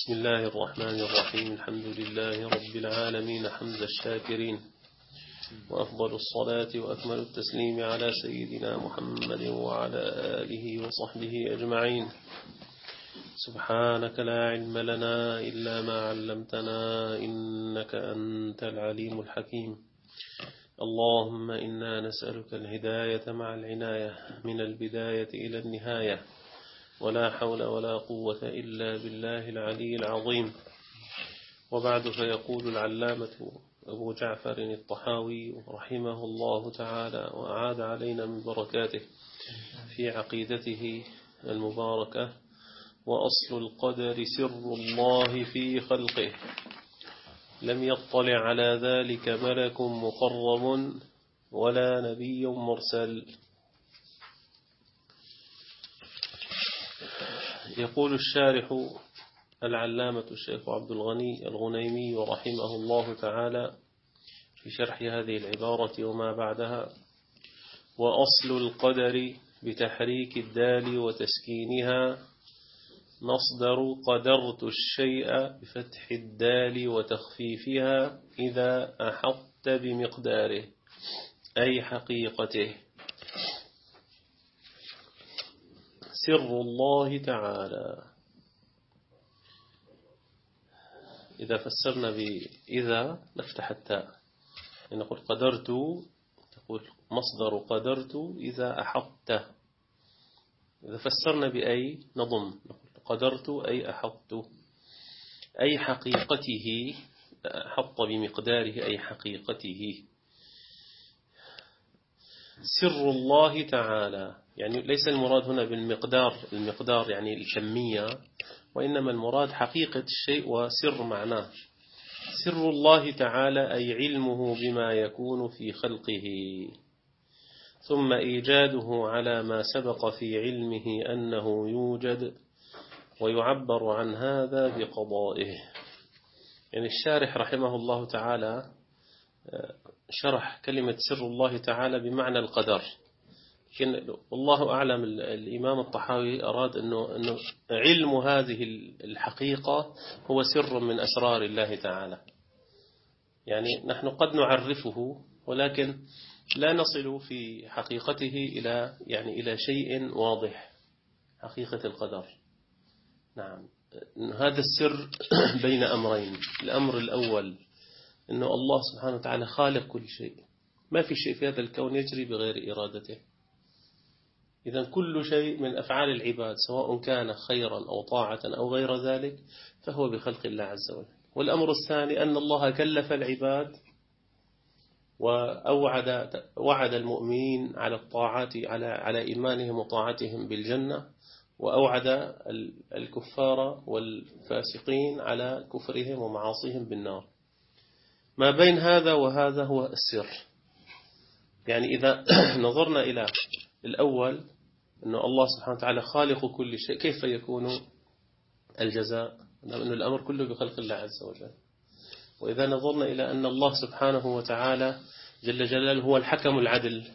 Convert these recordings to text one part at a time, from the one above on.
بسم الله الرحمن الرحيم. الحمد لله رب العالمين حمد الشاكرين، وأفضل الصلاة وأكمل التسليم على سيدنا محمد وعلى آله وصحبه أجمعين. سبحانك لا علم لنا إلا ما علمتنا إنك أنت العليم الحكيم. اللهم إنا نسألك الهداية مع العناية من البداية إلى النهاية، ولا حول ولا قوة إلا بالله العلي العظيم. وبعد، فيقول العلامة أبو جعفر الطحاوي رحمه الله تعالى وأعاد علينا من بركاته في عقيدته المباركة: وأصل القدر سر الله في خلقه، لم يطلع على ذلك ملك مقرب ولا نبي مرسل. يقول الشارح العلامة الشيخ عبد الغني الغنيمي رحمه الله تعالى في شرح هذه العبارة وما بعدها: وأصل القدر بتحريك الدال وتسكينها مصدر قدرت الشيء بفتح الدال وتخفيفها إذا أحطت بمقداره أي حقيقته. سر الله تعالى. إذا فسرنا بإذا نفتح التاء، نقول قدرت، تقول مصدر قدرت إذا أحطت. إذا فسرنا بأي نضم، نقول قدرت أي أحطت، أي حقيقته، أحط بمقداره أي حقيقته. سر الله تعالى، يعني ليس المراد هنا بالمقدار، المقدار يعني الكمية، وإنما المراد حقيقة الشيء وسر معناه. سر الله تعالى أي علمه بما يكون في خلقه، ثم إيجاده على ما سبق في علمه أنه يوجد، ويعبر عن هذا بقضائه. يعني الشارح رحمه الله تعالى شرح كلمة سر الله تعالى بمعنى القدر، لكن والله أعلم الإمام الطحاوي أراد أنه علم هذه الحقيقة هو سر من أسرار الله تعالى. يعني نحن قد نعرفه ولكن لا نصل في حقيقته إلى شيء واضح، حقيقة القدر. نعم، هذا السر بين أمرين. الأمر الأول أنه الله سبحانه وتعالى خالق كل شيء، ما في شيء في هذا الكون يجري بغير إرادته. إذن كل شيء من أفعال العباد سواء كان خيرا أو طاعة أو غير ذلك فهو بخلق الله عز وجل. والأمر الثاني أن الله كلف العباد ووعد المؤمنين على الطاعات، على إيمانهم وطاعتهم بالجنة، وأوعد الكفار والفاسقين على كفرهم ومعاصيهم بالنار. ما بين هذا وهذا هو السر. يعني إذا نظرنا إلى الأول أن الله سبحانه وتعالى خالق كل شيء، كيف يكون الجزاء؟ أن الأمر كله بخلق الله عز وجل. وإذا نظرنا إلى أن الله سبحانه وتعالى جل جلاله هو الحكم العدل،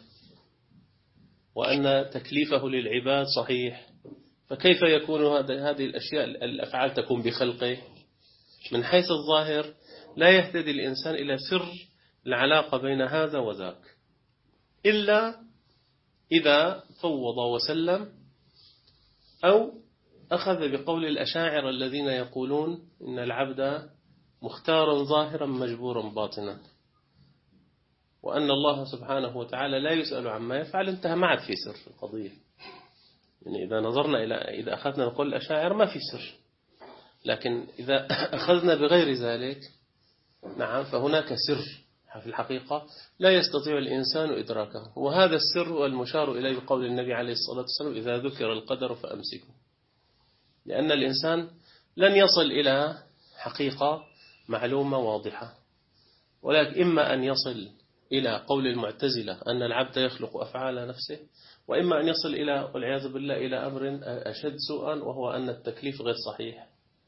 وأن تكليفه للعباد صحيح، فكيف يكون هذه الأشياء الأفعال تكون بخلقه؟ من حيث الظاهر لا يهتدي الإنسان إلى سر العلاقة بين هذا وذاك إلا إذا فوض وسلم، أو أخذ بقول الأشاعرة الذين يقولون إن العبد مختارا ظاهرا مجبورا باطنا، وأن الله سبحانه وتعالى لا يسأل عما يفعل. انتهى، ما عاد في سر في القضية. يعني إذا نظرنا إذا أخذنا بقول الأشاعرة ما في سر، لكن إذا أخذنا بغير ذلك، نعم، فهناك سر في الحقيقة لا يستطيع الإنسان إدراكه. وهذا السر هو المشار إليه بقول النبي عليه الصلاة والسلام: إذا ذكر القدر فأمسكوا. لأن الإنسان لن يصل إلى حقيقة معلومة واضحة، ولكن إما أن يصل إلى قول المعتزلة أن العبد يخلق أفعال نفسه، وإما أن يصل إلى والعياذ بالله إلى أمر أشد سوءا، وهو أن التكليف غير صحيح.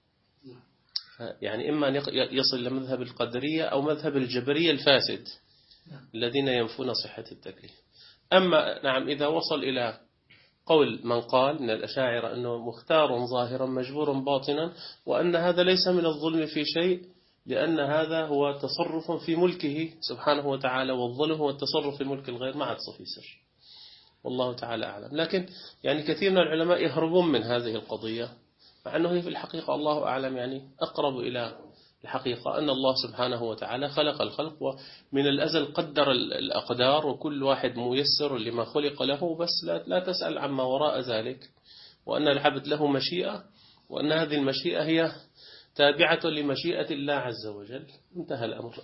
يعني إما أن يصل إلى مذهب القدرية أو مذهب الجبرية الفاسد الذين ينفون صحة التكليف. أما نعم، إذا وصل إلى قول من قال من الأشاعرة أنه مختار ظاهرا مجبور باطنا، وأن هذا ليس من الظلم في شيء، لأن هذا هو تصرف في ملكه سبحانه وتعالى، والظلم هو التصرف في ملك الغير، ما عاد صفي سر. والله تعالى أعلم. لكن يعني كثير من العلماء يهربون من هذه القضية، مع أنه هي في الحقيقة الله أعلم يعني أقرب إلى الحقيقة، أن الله سبحانه وتعالى خلق الخلق، ومن الأزل قدر الأقدار، وكل واحد ميسر لما خلق له، بس لا تسأل عما وراء ذلك، وأن العبد له مشيئة، وأن هذه المشيئة هي تابعة لمشيئة الله عز وجل. انتهى الأمر.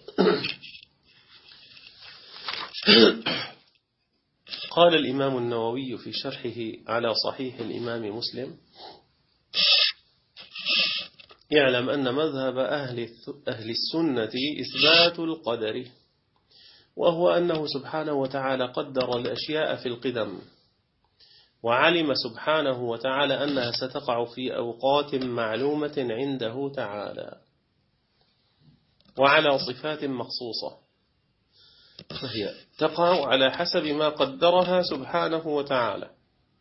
قال الإمام النووي في شرحه على صحيح الإمام مسلم: يعلم أن مذهب أهل السنة إثبات القدر، وهو أنه سبحانه وتعالى قدر الأشياء في القدم، وعلم سبحانه وتعالى أنها ستقع في أوقات معلومة عنده تعالى، وعلى صفات مخصوصة، فهي تقع على حسب ما قدرها سبحانه وتعالى.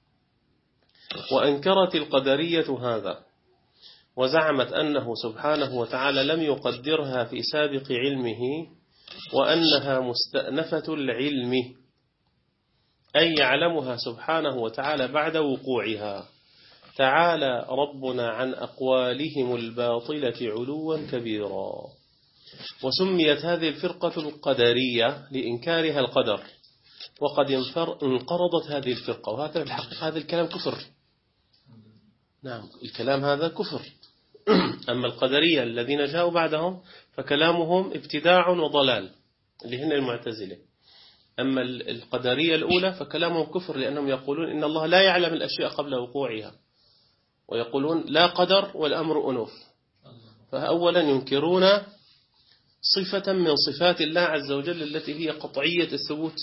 وأنكرت القدرية هذا، وزعمت أنه سبحانه وتعالى لم يقدرها في سابق علمه، وأنها مستأنفة العلم، أي يعلمها سبحانه وتعالى بعد وقوعها. تعالى ربنا عن أقوالهم الباطلة علوا كبيرا. وسميت هذه الفرقة القدرية لإنكارها القدر، وقد انقرضت هذه الفرقة، وهذا الحقيقة هذا الكلام كفر. نعم، الكلام هذا كفر. أما القدرية الذين جاءوا بعدهم فكلامهم ابتداع وضلال، اللي هن المعتزلة. أما القدرية الأولى فكلامهم كفر، لأنهم يقولون إن الله لا يعلم الأشياء قبل وقوعها، ويقولون لا قدر والأمر أنوف. فأولا ينكرون صفة من صفات الله عز وجل التي هي قطعية الثبوت،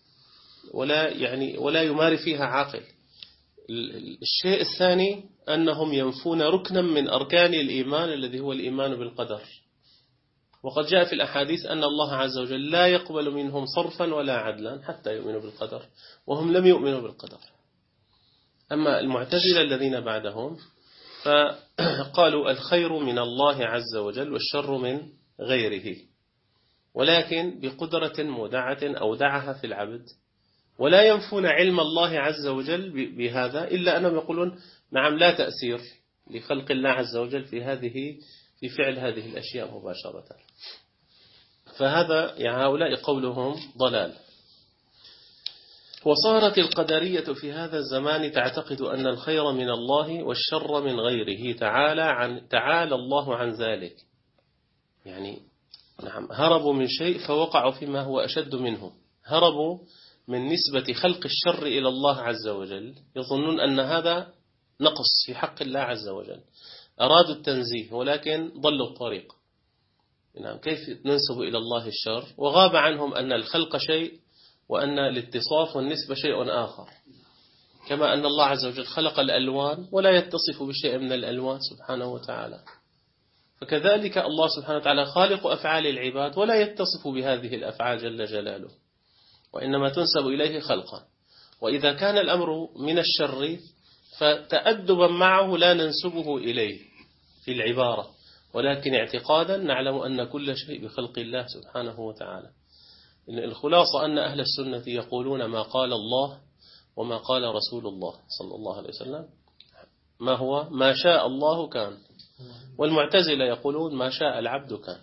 ولا يماري فيها عاقل. الشيء الثاني أنهم ينفون ركنا من أركان الإيمان الذي هو الإيمان بالقدر، وقد جاء في الأحاديث أن الله عز وجل لا يقبل منهم صرفا ولا عدلا حتى يؤمنوا بالقدر، وهم لم يؤمنوا بالقدر. أما المعتزلة الذين بعدهم فقالوا الخير من الله عز وجل والشر من غيره، ولكن بقدرة مودعة أودعها في العبد، ولا ينفون علم الله عز وجل بهذا، إلا أنهم يقولون نعم لا تأثير لخلق الله عز وجل في فعل هذه الأشياء مباشرة. فهذا يعني هؤلاء قولهم ضلال. وصارت القدرية في هذا الزمان تعتقد أن الخير من الله والشر من غيره، تعالى الله عن ذلك. يعني نعم، هربوا من شيء فوقعوا فيما هو أشد منه، هربوا من نسبة خلق الشر إلى الله عز وجل، يظنون أن هذا نقص في حق الله عز وجل، أرادوا التنزيه ولكن ضلوا الطريق. نعم، كيف ننسب إلى الله الشر؟ وغاب عنهم أن الخلق شيء، وأن الاتصاف والنسبة شيء آخر، كما أن الله عز وجل خلق الألوان ولا يتصف بشيء من الألوان سبحانه وتعالى، فكذلك الله سبحانه وتعالى خالق أفعال العباد ولا يتصف بهذه الأفعال جل جلاله، وإنما تنسب إليه خلقا. وإذا كان الأمر من الشر فتأدبا معه لا ننسبه إليه في العبارة، ولكن اعتقادا نعلم أن كل شيء بخلق الله سبحانه وتعالى. الخلاصة أن أهل السنة يقولون ما قال الله وما قال رسول الله صلى الله عليه وسلم، ما هو ما شاء الله كان. والمعتزلة يقولون ما شاء العبد كان،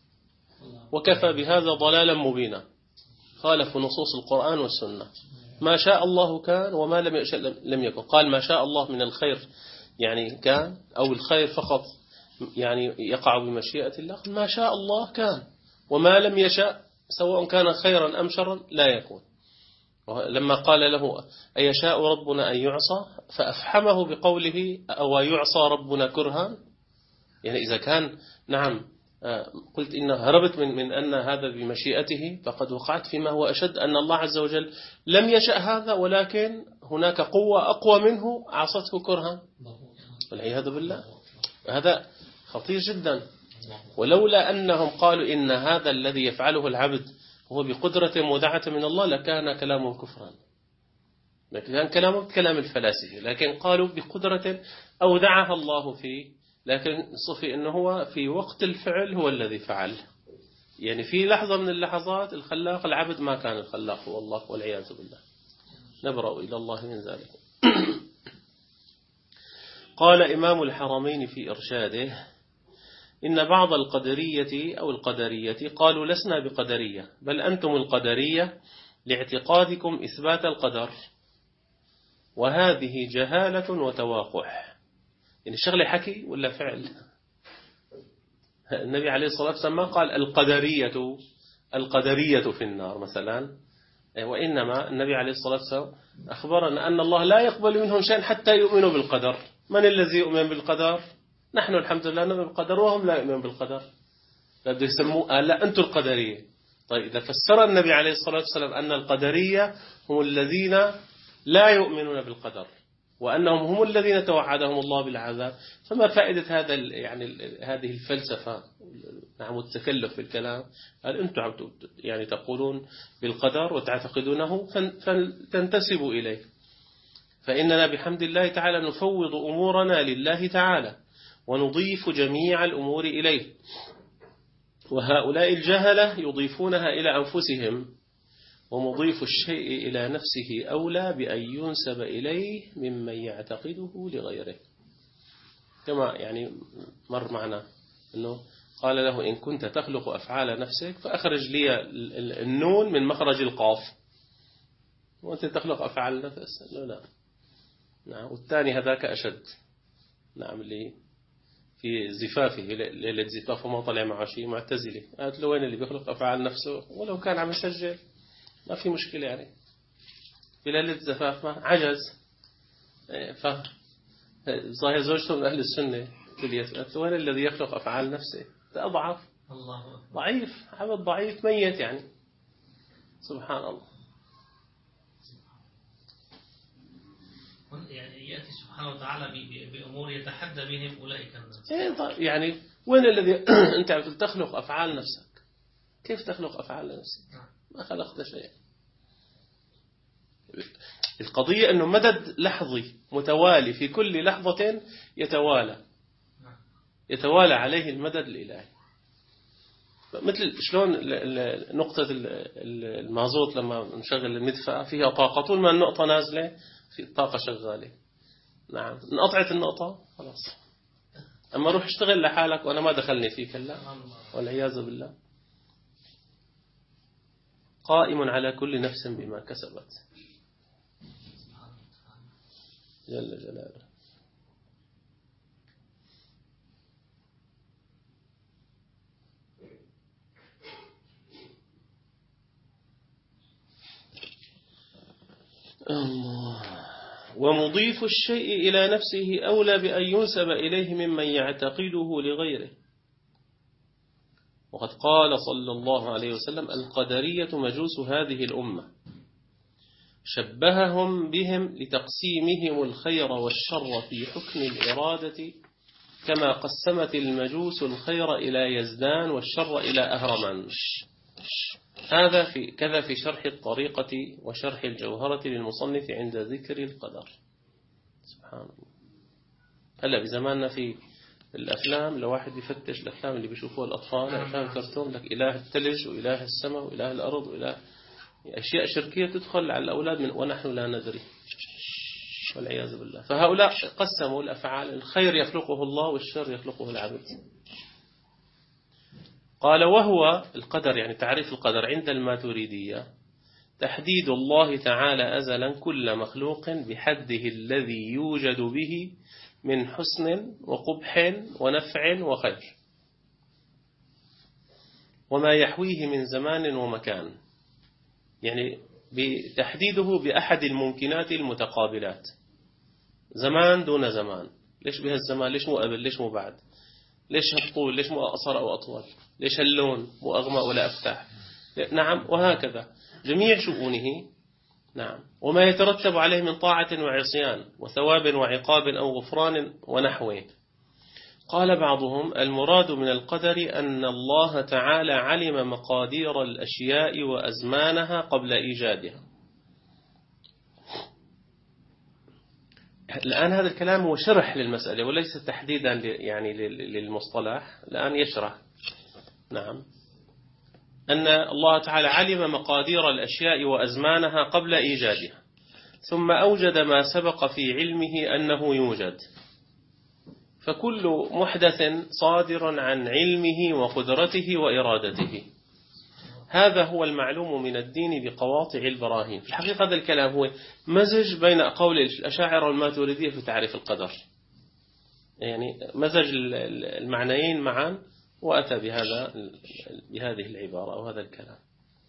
وكفى بهذا ضلالا مبينا، خالفوا نصوص القرآن والسنة. ما شاء الله كان، وما لم يشاء لم يكن. قال ما شاء الله من الخير يعني كان، أو الخير فقط يعني يقع بمشيئة الله. ما شاء الله كان، وما لم يشاء سواء كان خيرا أم شرا لا يكون. لما قال له أيشاء ربنا أن يعصى، فأفحمه بقوله أو يعصى ربنا كرها. يعني إذا كان نعم قلت إن هربت من أن هذا بمشيئته، فقد وقعت فيما هو أشد، أن الله عز وجل لم يشأ هذا، ولكن هناك قوة أقوى منه عصته كرها، والعياذ بالله. هذا خطير جدا. ولولا أنهم قالوا إن هذا الذي يفعله العبد هو بقدرة مودعة من الله لكان كلامه كفرا. لكن كان كلامه كلام الفلاسفة، لكن قالوا بقدرة أودعها الله فيه، لكن صفي أنه هو في وقت الفعل هو الذي فعل. يعني في لحظة من اللحظات الخلاق العبد ما كان الخلاق هو الله والعياذ بالله، نبرأ إلى الله من ذلك. قال إمام الحرمين في إرشاده: إن بعض القدرية أو القدرية قالوا لسنا بقدرية، بل أنتم القدرية لاعتقادكم إثبات القدر، وهذه جهالة وتواقح. يعني شغلة حكي ولا فعل؟ النبي عليه الصلاة والسلام ما قال القدرية في النار مثلا، وإنما النبي عليه الصلاة والسلام أخبرنا أن الله لا يقبل منهم شيئا حتى يؤمنوا بالقدر. من الذي يؤمن بالقدر؟ نحن الحمد لله نؤمن بالقدر، وهم لا يؤمنون بالقدر. لا يسموه لا أنتم القدرية. طيب إذا فسر النبي عليه الصلاة والسلام أن القدرية هم الذين لا يؤمنون بالقدر، وأنهم هم الذين توعدهم الله بالعذاب، فما فائدة هذا يعني هذه الفلسفة نعم والتكلف بالكلام؟ قال أنتم يعني تقولون بالقدر وتعتقدونه فتنتسبوا إليه، فإننا بحمد الله تعالى نفوض أمورنا لله تعالى ونضيف جميع الأمور إليه، وهؤلاء الجهلة يضيفونها إلى أنفسهم، ومضيف الشيء إلى نفسه أولى بأن ينسب إليه ممن يعتقده لغيره. كما يعني مر معنا أنه قال له: إن كنت تخلق أفعال نفسك فأخرج لي النون من مخرج القاف. وأنت تخلق أفعال نفسك؟ لا. نعم. والثاني هذاك أشد، نعم، اللي في زفافه ليلة زفاف وما طلع معه شيء، معتزلي. قالت له: وين اللي بيخلق أفعال نفسه ولو كان عم يسجل ما في مشكلة، يعني في ليلة زفاف ما عجز. ظاهر زوجته من أهل السنة، قالت له: وين الذي يخلق أفعال نفسه؟ أضعف، ضعيف، عبد ضعيف ميت يعني. سبحان الله. يعني يأتي سبحانه وتعالى بأمور يتحدى بهم أولئك الناس. يعني وين الذي أنت عم تخلق أفعال نفسك؟ كيف تخلق أفعال نفسك؟ ما خلقت شيء. القضية أنه مدد لحظي متوالي، في كل لحظة يتوالى عليه المدد الإلهي. مثل شلون نقطة المازوت لما نشغل المدفأة فيها طاقة، طول ما النقطة نازلة في طاقة شغالة. نعم، انقطعت النقطة خلاص. أما روح اشتغل لحالك وأنا ما دخلني فيك، لا والعياذ بالله. قائم على كل نفس بما كسبت جل جلاله. الله. ومضيف الشيء إلى نفسه أولى بأن ينسب إليه ممن يعتقده لغيره. وقد قال صلى الله عليه وسلم: القدرية مجوس هذه الأمة، شبههم بهم لتقسيمهم الخير والشر في حكم الإرادة، كما قسمت المجوس الخير إلى يزدان والشر إلى أهرمان. هذا كذا في شرح الطريقة وشرح الجوهرة للمصنف عند ذكر القدر. سبحان الله. هلا بزماننا في الأفلام، لو واحد يفتش الأفلام اللي بيشوفوها الأطفال، أفلام كرتون، لك إله الثلج وإله السماء وإله الأرض وإله أشياء شركية تدخل على الأولاد ونحن لا ندري، والعياذ بالله. فهؤلاء قسموا الأفعال، الخير يخلقه الله والشر يخلقه العبد. قال: وهو القدر، يعني تعريف القدر عند الماتريدية: تحديد الله تعالى أزلا كل مخلوق بحده الذي يوجد به من حسن وقبح ونفع وخير، وما يحويه من زمان ومكان. يعني بتحديده بأحد الممكنات المتقابلات، زمان دون زمان. ليش بهالزمان؟ ليش مو قبل؟ ليش مو بعد؟ ليش هالطول؟ ليش مو أقصر أو أطول؟ ليش هاللون مو أغمق ولا أفتح؟ نعم، وهكذا جميع شؤونه. نعم، وما يترتب عليه من طاعة وعصيان وثواب وعقاب أو غفران ونحوه. قال بعضهم: المراد من القدر أن الله تعالى علم مقادير الأشياء وأزمانها قبل إيجادها، الآن هذا الكلام هو شرح للمسألة وليس تحديدا يعني للمصطلح. الآن يشرح. نعم. أن الله تعالى علم مقادير الأشياء وأزمانها قبل إيجادها، ثم أوجد ما سبق في علمه أنه يوجد، فكل محدث صادر عن علمه وقدرته وإرادته. هذا هو المعلوم من الدين بقواطع البراهين. في الحقيقة هذا الكلام هو مزج بين قول الأشاعرة والماتريدية في تعريف القدر، يعني مزج المعنيين معا وأتى بهذه العبارة أو هذا الكلام.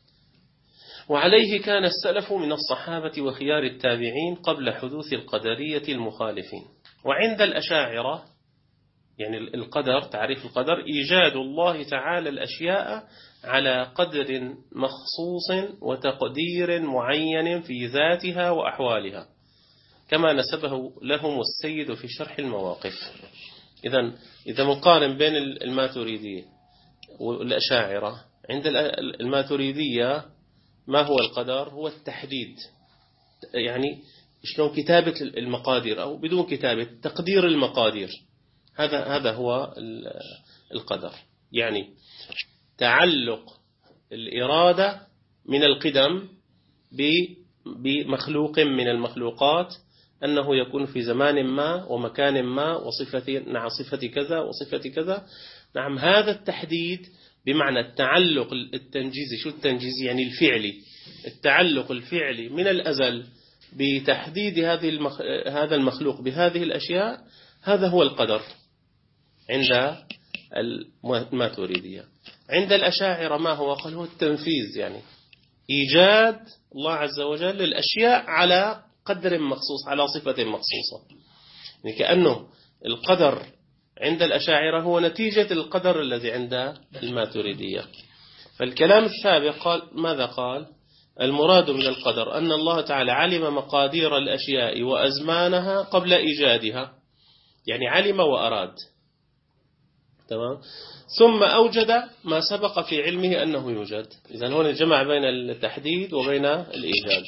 وعليه كان السلف من الصحابة وخيار التابعين قبل حدوث القدرية المخالفين. وعند الأشاعرة يعني القدر، تعريف القدر إيجاد الله تعالى الأشياء على قدر مخصوص وتقدير معين في ذاتها وأحوالها، كما نسبه لهم السيد في شرح المواقف. إذا مقارن بين الماتريدية والأشاعرة، عند الماتريدية ما هو القدر؟ هو التحديد، يعني شلون كتابة المقادير أو بدون كتابة تقدير المقادير. هذا هو القدر، يعني تعلق الإرادة من القدم بمخلوق من المخلوقات، أنه يكون في زمان ما ومكان ما صفة كذا وصفة كذا. نعم، هذا التحديد بمعنى التعلق التنجيزي. شو التنجيزي؟ يعني الفعلي، التعلق الفعلي من الأزل بتحديد هذا المخلوق بهذه الأشياء. هذا هو القدر عند الماتريدية. عند الأشاعرة ما هو؟ قال هو التنفيذ، يعني إيجاد الله عز وجل للأشياء على قدر مخصوص، على صفة مخصوصة. يعني كأنه القدر عند الأشاعرة هو نتيجة القدر الذي عند الماتريدية. فالكلام السابق قال ماذا قال؟ المراد من القدر أن الله تعالى علم مقادير الأشياء وأزمانها قبل إيجادها، يعني علم وأراد. تمام. ثم أوجد ما سبق في علمه أنه يوجد. إذن هنا جمع بين التحديد وبين الإيجاد.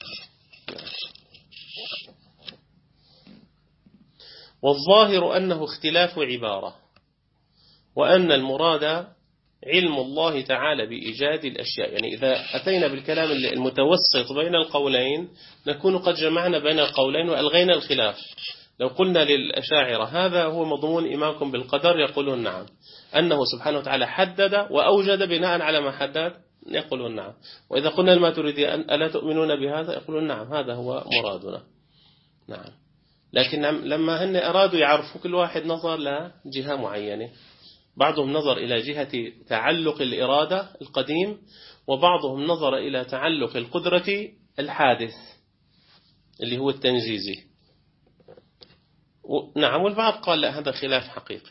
والظاهر أنه اختلاف عبارة، وأن المراد علم الله تعالى بإيجاد الأشياء. يعني إذا أتينا بالكلام المتوسط بين القولين نكون قد جمعنا بين القولين وألغينا الخلاف. لو قلنا للأشاعرة هذا هو مضمون إيمانكم بالقدر، يقولون نعم. أنه سبحانه وتعالى حدد وأوجد بناء على ما حدد، يقولون نعم. وإذا قلنا الماتريدية ألا تؤمنون بهذا، يقولون نعم، هذا هو مرادنا. نعم. لكن لما هن أرادوا يعرفوا كل واحد نظر لجهة معينة، بعضهم نظر إلى جهة تعلق الإرادة القديم، وبعضهم نظر إلى تعلق القدرة الحادث اللي هو التنجيزي. نعم. والبعض قال لا، هذا خلاف حقيقي.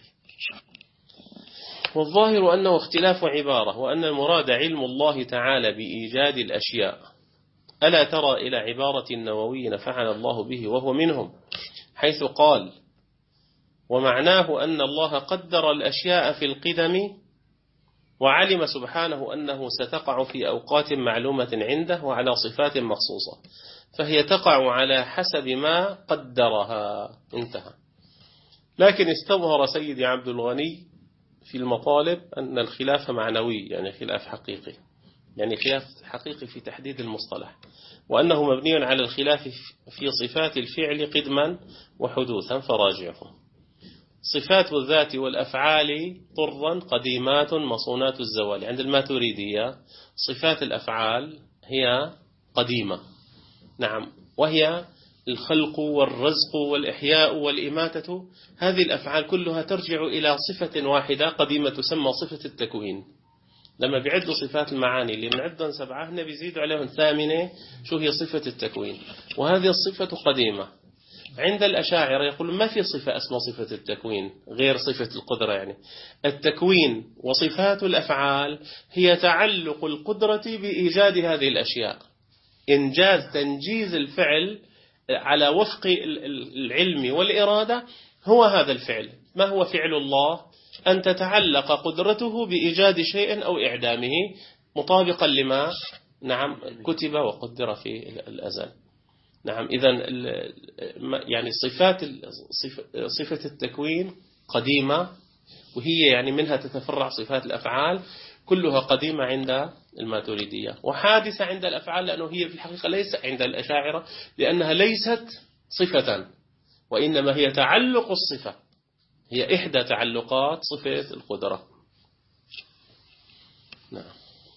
والظاهر أنه اختلاف عبارة، وأن المراد علم الله تعالى بإيجاد الأشياء. ألا ترى إلى عبارة النووي نفعنا الله به وهو منهم، حيث قال: ومعناه أن الله قدر الأشياء في القدم، وعلم سبحانه أنه ستقع في أوقات معلومة عنده وعلى صفات مخصوصة، فهي تقع على حسب ما قدرها. انتهى. لكن استظهر سيدي عبد الغني في المطالب أن الخلاف معنوي، يعني خلاف حقيقي، يعني خلاف حقيقي في تحديد المصطلح، وأنه مبني على الخلاف في صفات الفعل قدما وحدوثا، فراجعه. صفات الذات والأفعال طرا قديمات مصونات الزوال. عند الماتريدية صفات الأفعال هي قديمة، نعم، وهي الخلق والرزق والإحياء والإماتة. هذه الأفعال كلها ترجع إلى صفة واحدة قديمة تسمى صفة التكوين. لما بيعدوا صفات المعاني اللي بنعدهم 7، هنا بيزيدوا عليهم 8، شو هي صفة التكوين، وهذه الصفة قديمة. عند الأشاعرة يقولون ما في صفة اسمها صفة التكوين غير صفة القدرة. يعني التكوين وصفات الأفعال هي تعلق القدرة بإيجاد هذه الأشياء، إنجاز تنجيز الفعل على وفق العلم والإرادة. هو هذا الفعل. ما هو فعل الله؟ أن تتعلق قدرته بإيجاد شيء أو إعدامه مطابقا لما نعم كتب وقدر في الأزل. نعم. إذن يعني صفة التكوين قديمة، وهي يعني منها تتفرع صفات الأفعال، كلها قديمة عند الماتريدية، وحادثة عند الأفعال، لأنه هي في الحقيقة ليس عند الأشاعرة، لأنها ليست صفة، وإنما هي تعلق الصفة، هي إحدى تعلقات صفة القدرة. نعم.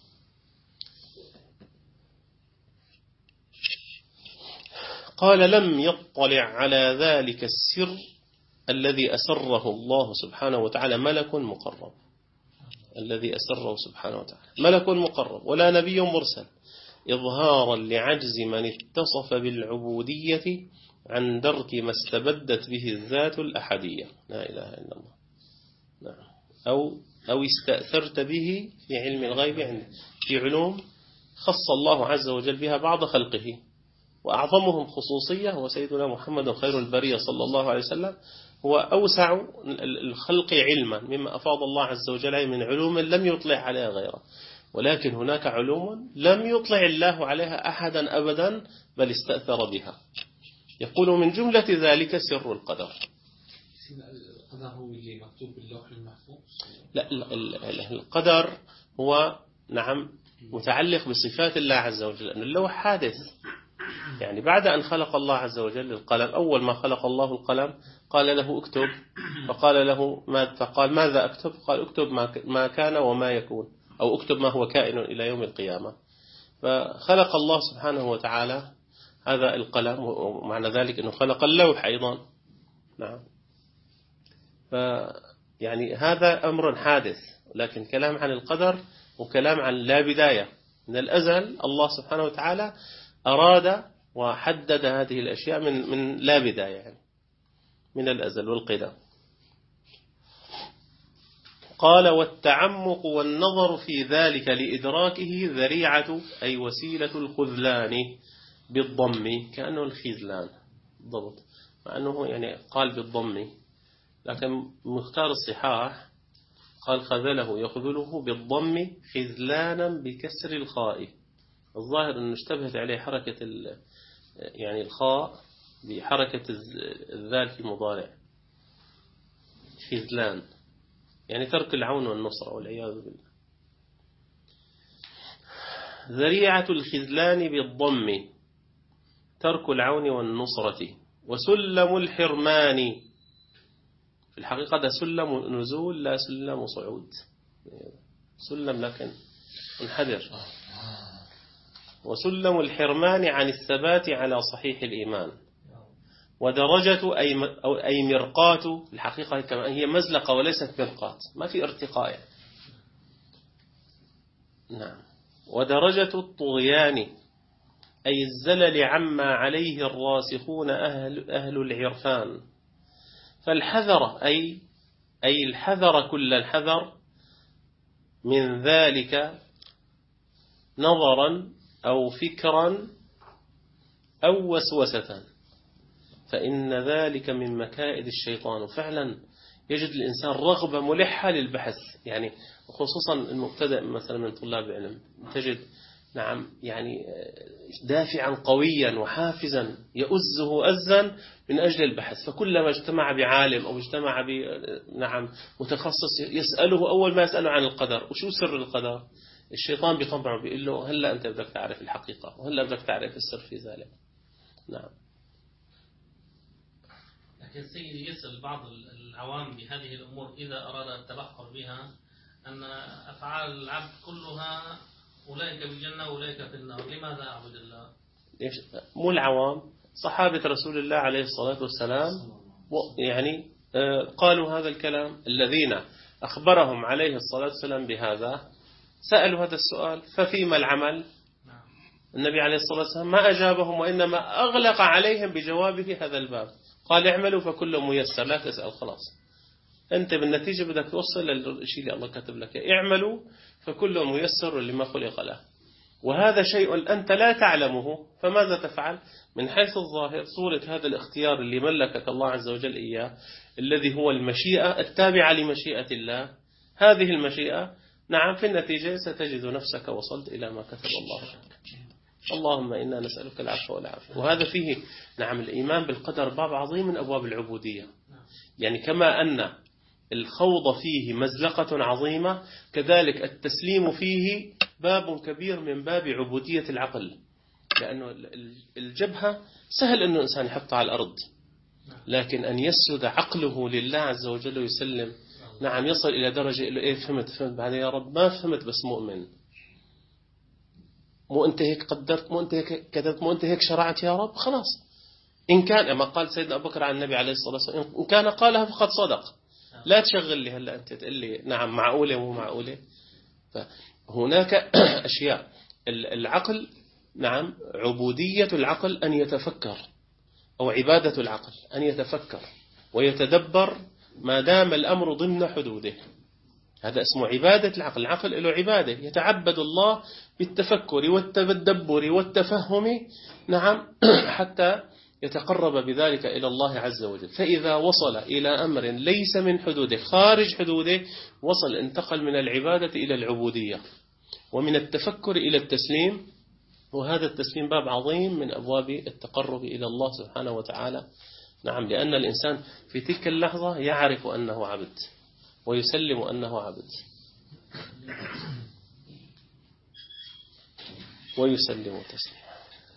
قال لم يطلع على ذلك السر الذي أسره الله سبحانه وتعالى ملك مقرب، الذي أسره سبحانه وتعالى ملك مقرب ولا نبي مرسل، إظهارا لعجز من اتصف بالعبودية عن درك ما استبدت به الذات الأحدية، لا إله إلا الله. نعم. أو استأثرت به في علم الغيب عنده، في علوم خص الله عز وجل بها بعض خلقه، وأعظمهم خصوصية هو سيدنا محمد خير البرية صلى الله عليه وسلم، هو أوسع الخلق علما مما أفاض الله عز وجل من علوم لم يطلع عليها غيره، ولكن هناك علوم لم يطلع الله عليها أحدا أبدا بل استأثر بها. يقول من جملة ذلك سر القدر. القدر هو اللي مكتوب باللوح المحفوظ؟ لا، القدر هو نعم متعلق بصفات الله عز وجل، أن اللوح حادث، يعني بعد أن خلق الله عز وجل القلم، أول ما خلق الله القلم قال له اكتب، فقال له فقال ماذا أكتب؟ قال اكتب ما كان وما يكون، أو اكتب ما هو كائن إلى يوم القيامة. فخلق الله سبحانه وتعالى هذا القلم، ومعنى ذلك أنه خلق اللوح أيضا. نعم. يعني هذا أمر حادث، لكن كلام عن القدر وكلام عن لا بداية، من الأزل الله سبحانه وتعالى أراد وحدد هذه الأشياء من لا بداية، يعني من الأزل والقدم. قال والتعمق والنظر في ذلك لإدراكه ذريعة أي وسيلة الخذلان بالضم، كأنه الخذلان ضبط، مع أنه يعني قال بالضم، لكن مختار الصحاح قال خذله يخذله بالضم خذلانا بكسر الخاء. الظاهر أنه اشتبهت عليه حركة يعني الخاء بحركة الذال في المضارع، خذلان يعني ترك العون والنصرة والعياذ بالله. ذريعة الخذلان بالضم ترك العون والنصرة. وسلم الحرمان، في الحقيقة ده سلم نزول لا سلم صعود، سلم لكن انحدر. وسلم الحرمان عن الثبات على صحيح الإيمان. ودرجة أي مرقات، الحقيقة كما هي مزلقة وليست مرقات، ما في ارتقاء. نعم. ودرجة الطغيان أي الزلل عما عليه الراسخون أهل العرفان. فالحذر أي الحذر كل الحذر من ذلك نظرا أو فكرا أو وسوسة، فإن ذلك من مكائد الشيطان. وفعلا يجد الإنسان رغبة ملحة للبحث، يعني خصوصا المبتدئ مثلا من طلاب العلم تجد نعم يعني دافعا قويا وحافزا يؤزه أزا من أجل البحث، فكلما اجتمع بعالم أو اجتمع نعم متخصص يسأله، أول ما يسأله عن القدر وشو سر القدر، الشيطان بيطبعه بيقول له هلا أنت بدك تعرف الحقيقة، وهلا بدك تعرف السر في ذلك. نعم. لكن سيدي يسأل بعض العوام بهذه الأمور إذا أراد التبحر بها أن أفعال العبد كلها أولئك بالجنة وأولئك في النار، لماذا أعبد الله؟ مو العوام، صحابة رسول الله عليه الصلاة والسلام يعني قالوا هذا الكلام، الذين أخبرهم عليه الصلاة والسلام بهذا سألوا هذا السؤال، ففيما العمل؟ النبي عليه الصلاة والسلام ما أجابهم، وإنما أغلق عليهم بجوابه هذا الباب، قال اعملوا فكل ميسر، لا تسأل، خلاص أنت بالنتيجة بدك توصل للشيء اللي الله كتب لك، اعملوا فكل ميسر لما خلق له. وهذا شيء أنت لا تعلمه، فماذا تفعل؟ من حيث الظاهر صورة هذا الاختيار اللي ملكك الله عز وجل إياه، الذي هو المشيئة التابعة لمشيئة الله، هذه المشيئة نعم في النتيجة ستجد نفسك وصلت إلى ما كتب الله لك. اللهم إنا نسألك العفو والعافية. وهذا فيه نعم الإيمان بالقدر باب عظيم من أبواب العبودية. يعني كما أن الخوض فيه مزلقة عظيمة، كذلك التسليم فيه باب كبير من باب عبودية العقل. لأنه الجبهة سهل أنه الإنسان يحطها على الأرض، لكن أن يسجد عقله لله عز وجل ويسلم، نعم يصل إلى درجة إيه فهمت بعدين يا رب ما فهمت بس مؤمن، مو أنت هيك قدرت، مو أنت هيك كتبت، مو أنت هيك شرعت يا رب، خلاص. إن كان ما قال سيدنا أبو بكر عن النبي عليه الصلاة والسلام إن كان قالها فقد صدق. لا تشغل لي هلا أنت تقول لي نعم معقولة مو معقولة. فهناك أشياء العقل، نعم عبودية العقل أن يتفكر، أو عبادة العقل أن يتفكر ويتدبر ما دام الأمر ضمن حدوده. هذا اسمه عبادة العقل. العقل له عبادة، يتعبد الله بالتفكر والتدبر والتفهم، نعم حتى يتقرب بذلك إلى الله عز وجل. فإذا وصل إلى أمر ليس من حدوده خارج حدوده، وصل انتقل من العبادة إلى العبودية، ومن التفكر إلى التسليم. وهذا التسليم باب عظيم من أبواب التقرب إلى الله سبحانه وتعالى. نعم لأن الإنسان في تلك اللحظة يعرف أنه عبد ويسلم أنه عبد ويسلم تسليما.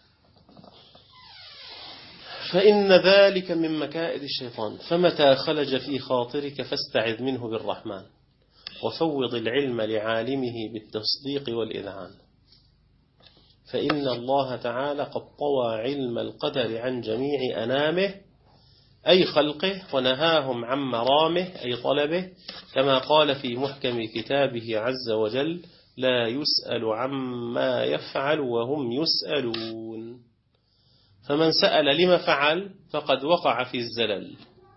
فإن ذلك من مكائد الشيطان، فمتى خلج في خاطرك فاستعذ منه بالرحمن، وفوض العلم لعالمه بالتصديق والإذعان. فإن الله تعالى قد طوى علم القدر عن جميع أنامه أي خلقه، ونهاهم عن مرامه أي طلبه، كما قال في محكم كتابه عز وجل: لا يسأل عما يفعل وهم يسألون. فمن سأل لما فعل فقد وقع في الزلل،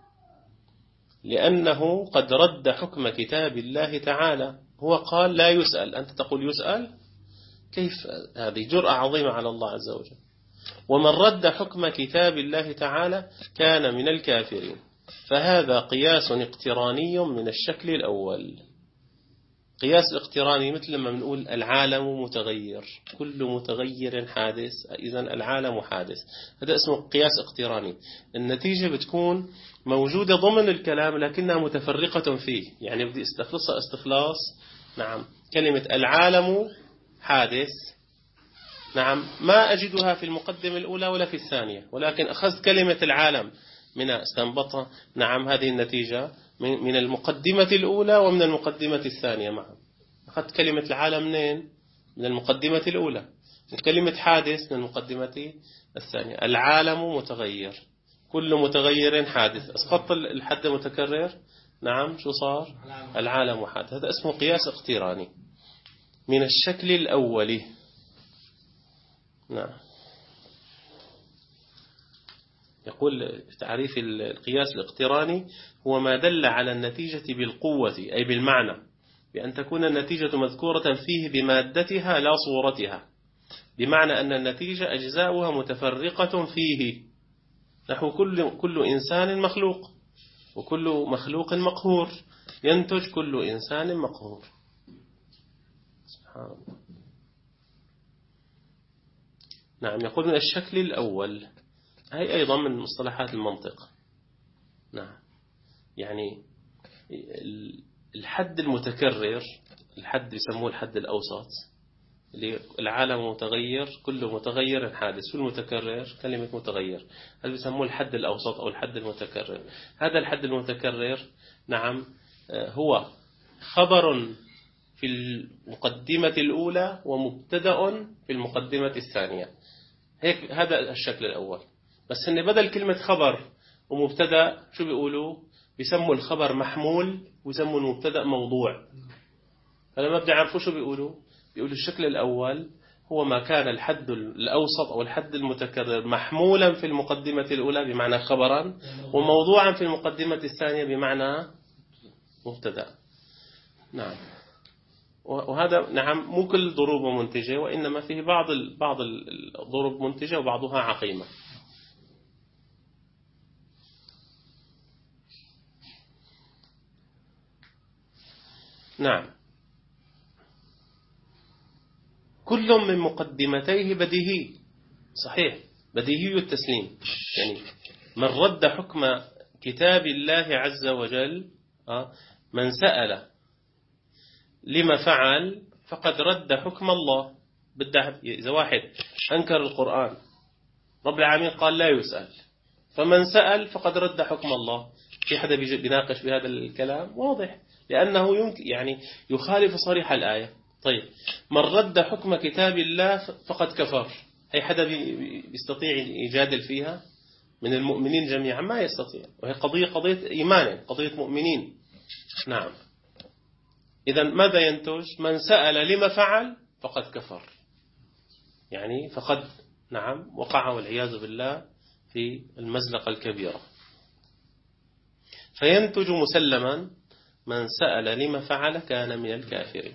لأنه قد رد حكم كتاب الله تعالى. هو قال لا يسأل، أنت تقول يسأل؟ كيف؟ هذه جرأة عظيمة على الله عز وجل. ومن رد حكم كتاب الله تعالى كان من الكافرين. فهذا قياس اقتراني من الشكل الأول. قياس الاقتراني مثل ما بنقول العالم متغير، كل متغير حادث، إذن العالم حادث. هذا اسمه قياس اقتراني. النتيجة بتكون موجودة ضمن الكلام لكنها متفرقة فيه. يعني بدي استخلصها استخلاص. نعم كلمة العالم حادث، نعم ما أجدها في المقدمة الأولى ولا في الثانية، ولكن أخذت كلمة العالم من استنبطها. نعم هذه النتيجة من المقدمة الأولى ومن المقدمة الثانية معا. أخذت كلمة العالم منين؟ من المقدمة الأولى، وكلمة حادث من المقدمة الثانية. العالم متغير، كل متغير حادث. أسقطت الحد متكرر، نعم شو صار؟ العالم حادث. هذا اسمه قياس اقتراني من الشكل الأولي. نعم. يقول تعريف القياس الاقتراني: هو ما دل على النتيجة بالقوة أي بالمعنى، بأن تكون النتيجة مذكورة فيه بمادتها لا صورتها، بمعنى أن النتيجة أجزاؤها متفرقة فيه. نحو كل إنسان مخلوق، وكل مخلوق مقهور، ينتج كل إنسان مقهور. سبحان الله. نعم يقول من الشكل الأول، هي أيضا من مصطلحات المنطق. نعم يعني الحد المتكرر، الحد يسموه الحد الأوسط، اللي العالم متغير، كل متغير حادث. في المتكرر كلمة متغير، هذا يسموه الحد الأوسط أو الحد المتكرر. هذا الحد المتكرر نعم هو خبر في المقدمة الأولى ومبتدأ في المقدمة الثانية. هيك هذا الشكل الأول. بس إن بدل كلمة خبر ومبتدأ شو بيقولوا؟ بيسموا الخبر محمول ويسموا المبتدأ موضوع. فلما بدي أعرفوا شو بيقولوا الشكل الأول هو ما كان الحد الأوسط أو الحد المتكرر محمولا في المقدمة الأولى بمعنى خبرا، وموضوعا في المقدمة الثانية بمعنى مبتدأ. نعم. وهذا نعم مو كل ضروب منتجة، وإنما فيه بعض الضروب منتجة وبعضها عقيمة. نعم. كل كل من مقدمتيه بديهي، صحيح، بديهي التسليم. يعني من رد حكم كتاب الله عز وجل، من سأل لما فعل فقد رد حكم الله. إذا واحد أنكر القرآن، رب العالمين قال لا يسأل، فمن سأل فقد رد حكم الله. في حدا بيناقش بهذا الكلام؟ واضح، لأنه يمكن يعني يخالف صريح الآية. طيب، من رد حكم كتاب الله فقد كفر. أي حدا بيستطيع يجادل فيها من المؤمنين جميعا؟ ما يستطيع، وهي قضية إيمان، قضية مؤمنين. نعم. إذا ماذا ينتج؟ من سأل لما فعل فقد كفر، يعني فقد نعم وقع والعياذ بالله في المزلقة الكبيرة. فينتج مسلما من سأل لما فعل كان من الكافرين.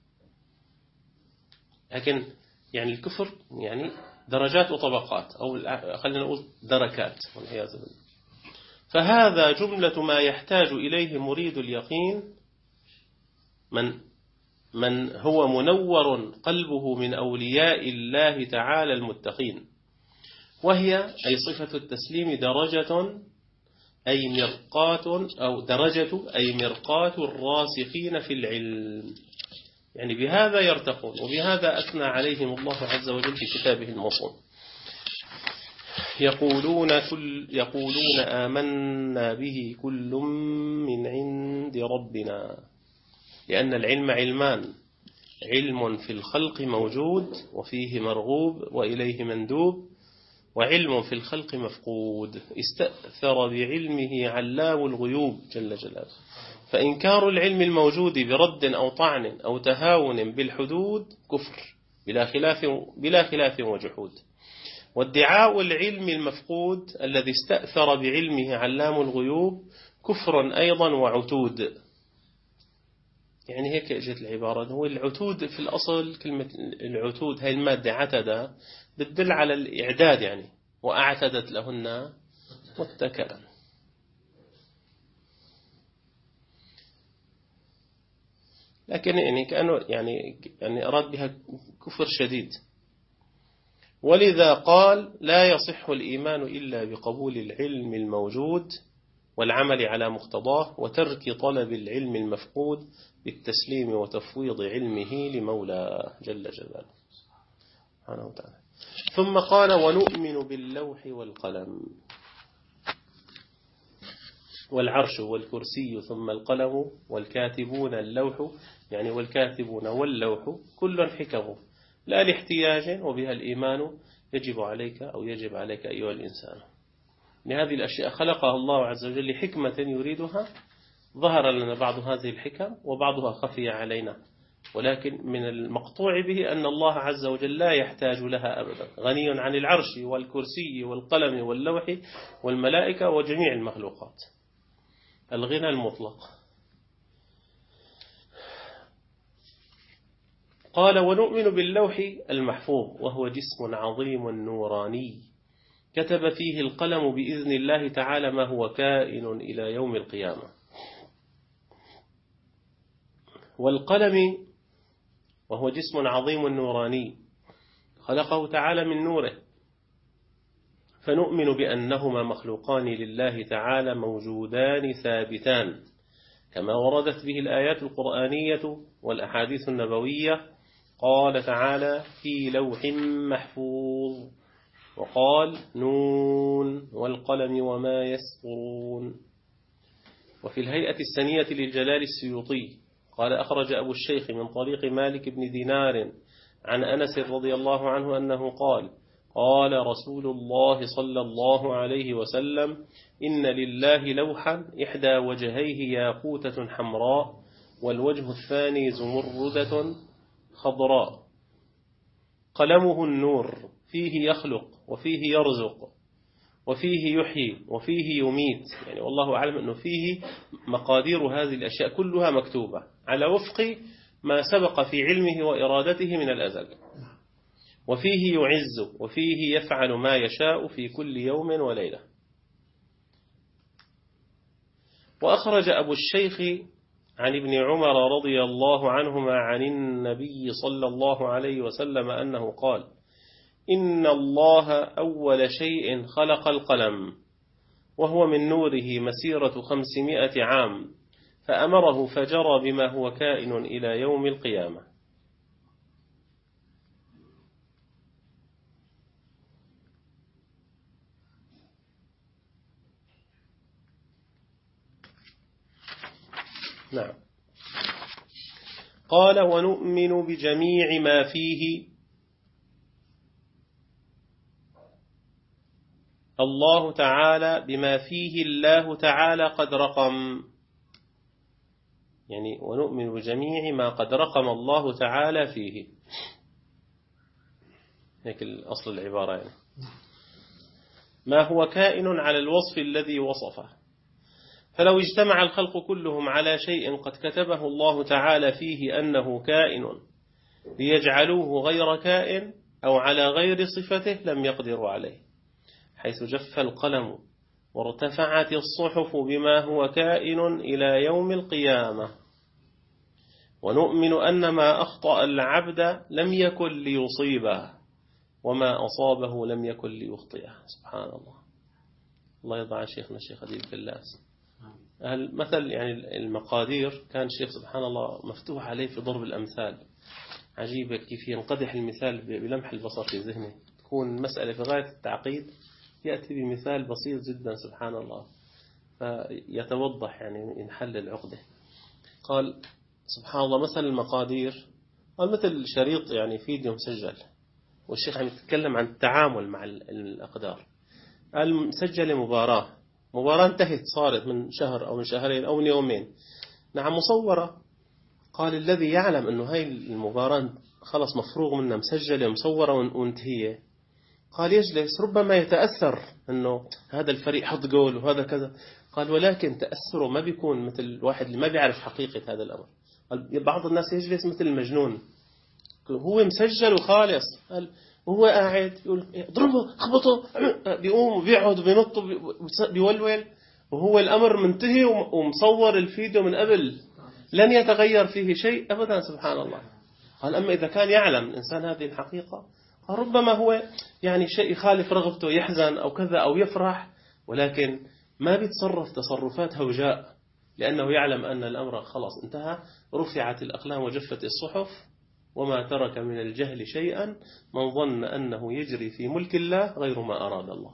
لكن يعني الكفر يعني درجات وطبقات، أو خلينا نقول دركات والعياذ بالله. فهذا جملة ما يحتاج إليه مريد اليقين، من هو منور قلبه من أولياء الله تعالى المتقين. وهي أي صفة التسليم درجة أي مرقاة الراسخين في العلم، يعني بهذا يرتقون، وبهذا أثنى عليهم الله عز وجل في كتابه المصون. يقولون آمنا به كل من عند ربنا، لأن العلم علمان: علم في الخلق موجود وفيه مرغوب وإليه مندوب، وعلم في الخلق مفقود استأثر بعلمه علام الغيوب جل جلاله. فإنكار العلم الموجود برد أو طعن أو تهاون بالحدود كفر بلا خلاف وجحود، وادعاء العلم المفقود الذي استأثر بعلمه علام الغيوب كفر أيضا وعتود. يعني هيك اجت العبارة. هو العتود في الأصل، كلمة العتود هاي المادة عتدة بتدل على الإعداد، يعني وأعتدت لهن متكئا. لكن يعني كأنه يعني أراد بها كفر شديد. ولذا قال: لا يصح الإيمان إلا بقبول العلم الموجود والعمل على مقتضاه، وترك طلب العلم المفقود بالتسليم وتفويض علمه لمولاه جل جلاله سبحانه وتعالى. ثم قال: ونؤمن باللوح والقلم والعرش والكرسي ثم القلم والكاتبون. اللوح يعني والكاتبون واللوح كل حكمه لا لاحتياج، وبها الإيمان يجب عليك أيها الإنسان. لهذه الأشياء خلقها الله عز وجل لحكمة يريدها. ظهر لنا بعض هذه الحكم وبعضها خفي علينا، ولكن من المقطوع به أن الله عز وجل لا يحتاج لها أبدا، غني عن العرش والكرسي والقلم واللوح والملائكة وجميع المخلوقات، الغنى المطلق. قال: ونؤمن باللوح المحفوظ، وهو جسم عظيم نوراني كتب فيه القلم بإذن الله تعالى ما هو كائن إلى يوم القيامة. والقلم وهو جسم عظيم نوراني خلقه تعالى من نوره، فنؤمن بأنهما مخلوقان لله تعالى موجودان ثابتان، كما وردت به الآيات القرآنية والأحاديث النبوية. قال تعالى: في لوح محفوظ، وقال: نون والقلم وما يسطرون. وفي الهيئة السنية للجلال السيوطي قال: أخرج أبو الشيخ من طريق مالك بن دينار عن أنس رضي الله عنه أنه قال: قال رسول الله صلى الله عليه وسلم: إن لله لوحا إحدى وجهيه ياقوتة حمراء، والوجه الثاني زمردة خضراء، قلمه النور، فيه يخلق وفيه يرزق وفيه يحيي وفيه يميت. يعني والله أعلم أنه فيه مقادير هذه الأشياء كلها مكتوبة على وفق ما سبق في علمه وإرادته من الأزل. وفيه يعز وفيه يفعل ما يشاء في كل يوم وليلة. وأخرج أبو الشيخ عن ابن عمر رضي الله عنهما عن النبي صلى الله عليه وسلم أنه قال: إن الله أول شيء خلق القلم، وهو من نوره مسيرة 500 عام، فأمره فجرى بما هو كائن إلى يوم القيامة. نعم. قال: ونؤمن بجميع ما فيه الله تعالى، بما فيه الله تعالى قد رقم، يعني ونؤمن بجميع ما قد رقم الله تعالى فيه، هيك الأصل العبارة يعني. ما هو كائن على الوصف الذي وصفه، فلو اجتمع الخلق كلهم على شيء قد كتبه الله تعالى فيه أنه كائن ليجعلوه غير كائن أو على غير صفته لم يقدروا عليه، حيث جف القلم وارتفعت الصحف بما هو كائن إلى يوم القيامة. ونؤمن أن ما أخطأ العبد لم يكن ليصيبه، وما أصابه لم يكن ليخطئه. سبحان الله. الله يضع شيخنا الشيخ أديب كلاس. مثل يعني المقادير كان الشيخ سبحان الله مفتوح عليه في ضرب الأمثال، عجيبة كيف ينقدح المثال بلمح البصر في ذهنه، تكون مسألة في غاية التعقيد يأتي بمثال بسيط جدا سبحان الله، فيتوضح يعني ينحل العقدة. قال سبحان الله مثل المقادير، قال مثل شريط يعني فيديو مسجل، والشيخ عم يتكلم عن التعامل مع الأقدار. قال مسجل مباراة انتهت، صارت من شهر أو من شهرين أو من يومين، نعم مصورة. قال الذي يعلم أنه هاي المباراة خلص مفروغ منها، مسجلة مصورة وانتهية، قال يجلس ربما يتأثر أنه هذا الفريق حط جول وهذا كذا، قال ولكن تأثره ما بيكون مثل الواحد اللي ما بيعرف حقيقة هذا الأمر. قال بعض الناس يجلس مثل المجنون، هو مسجل وخالص، قال وهو قاعد يقول اضربه اخبطه، بيقوم وبيقعد وبينط وبيولول، وهو الأمر منتهي ومصور الفيديو من قبل، لن يتغير فيه شيء أبدا. سبحان الله. قال أما إذا كان يعلم الإنسان هذه الحقيقة، ربما هو يعني شيء يخالف رغبته، يحزن أو كذا أو يفرح، ولكن ما بيتصرف تصرفات هوجاء، لأنه يعلم أن الأمر خلاص انتهى، رفعت الأقلام وجفت الصحف، وما ترك من الجهل شيئا من ظن أنه يجري في ملك الله غير ما أراد الله.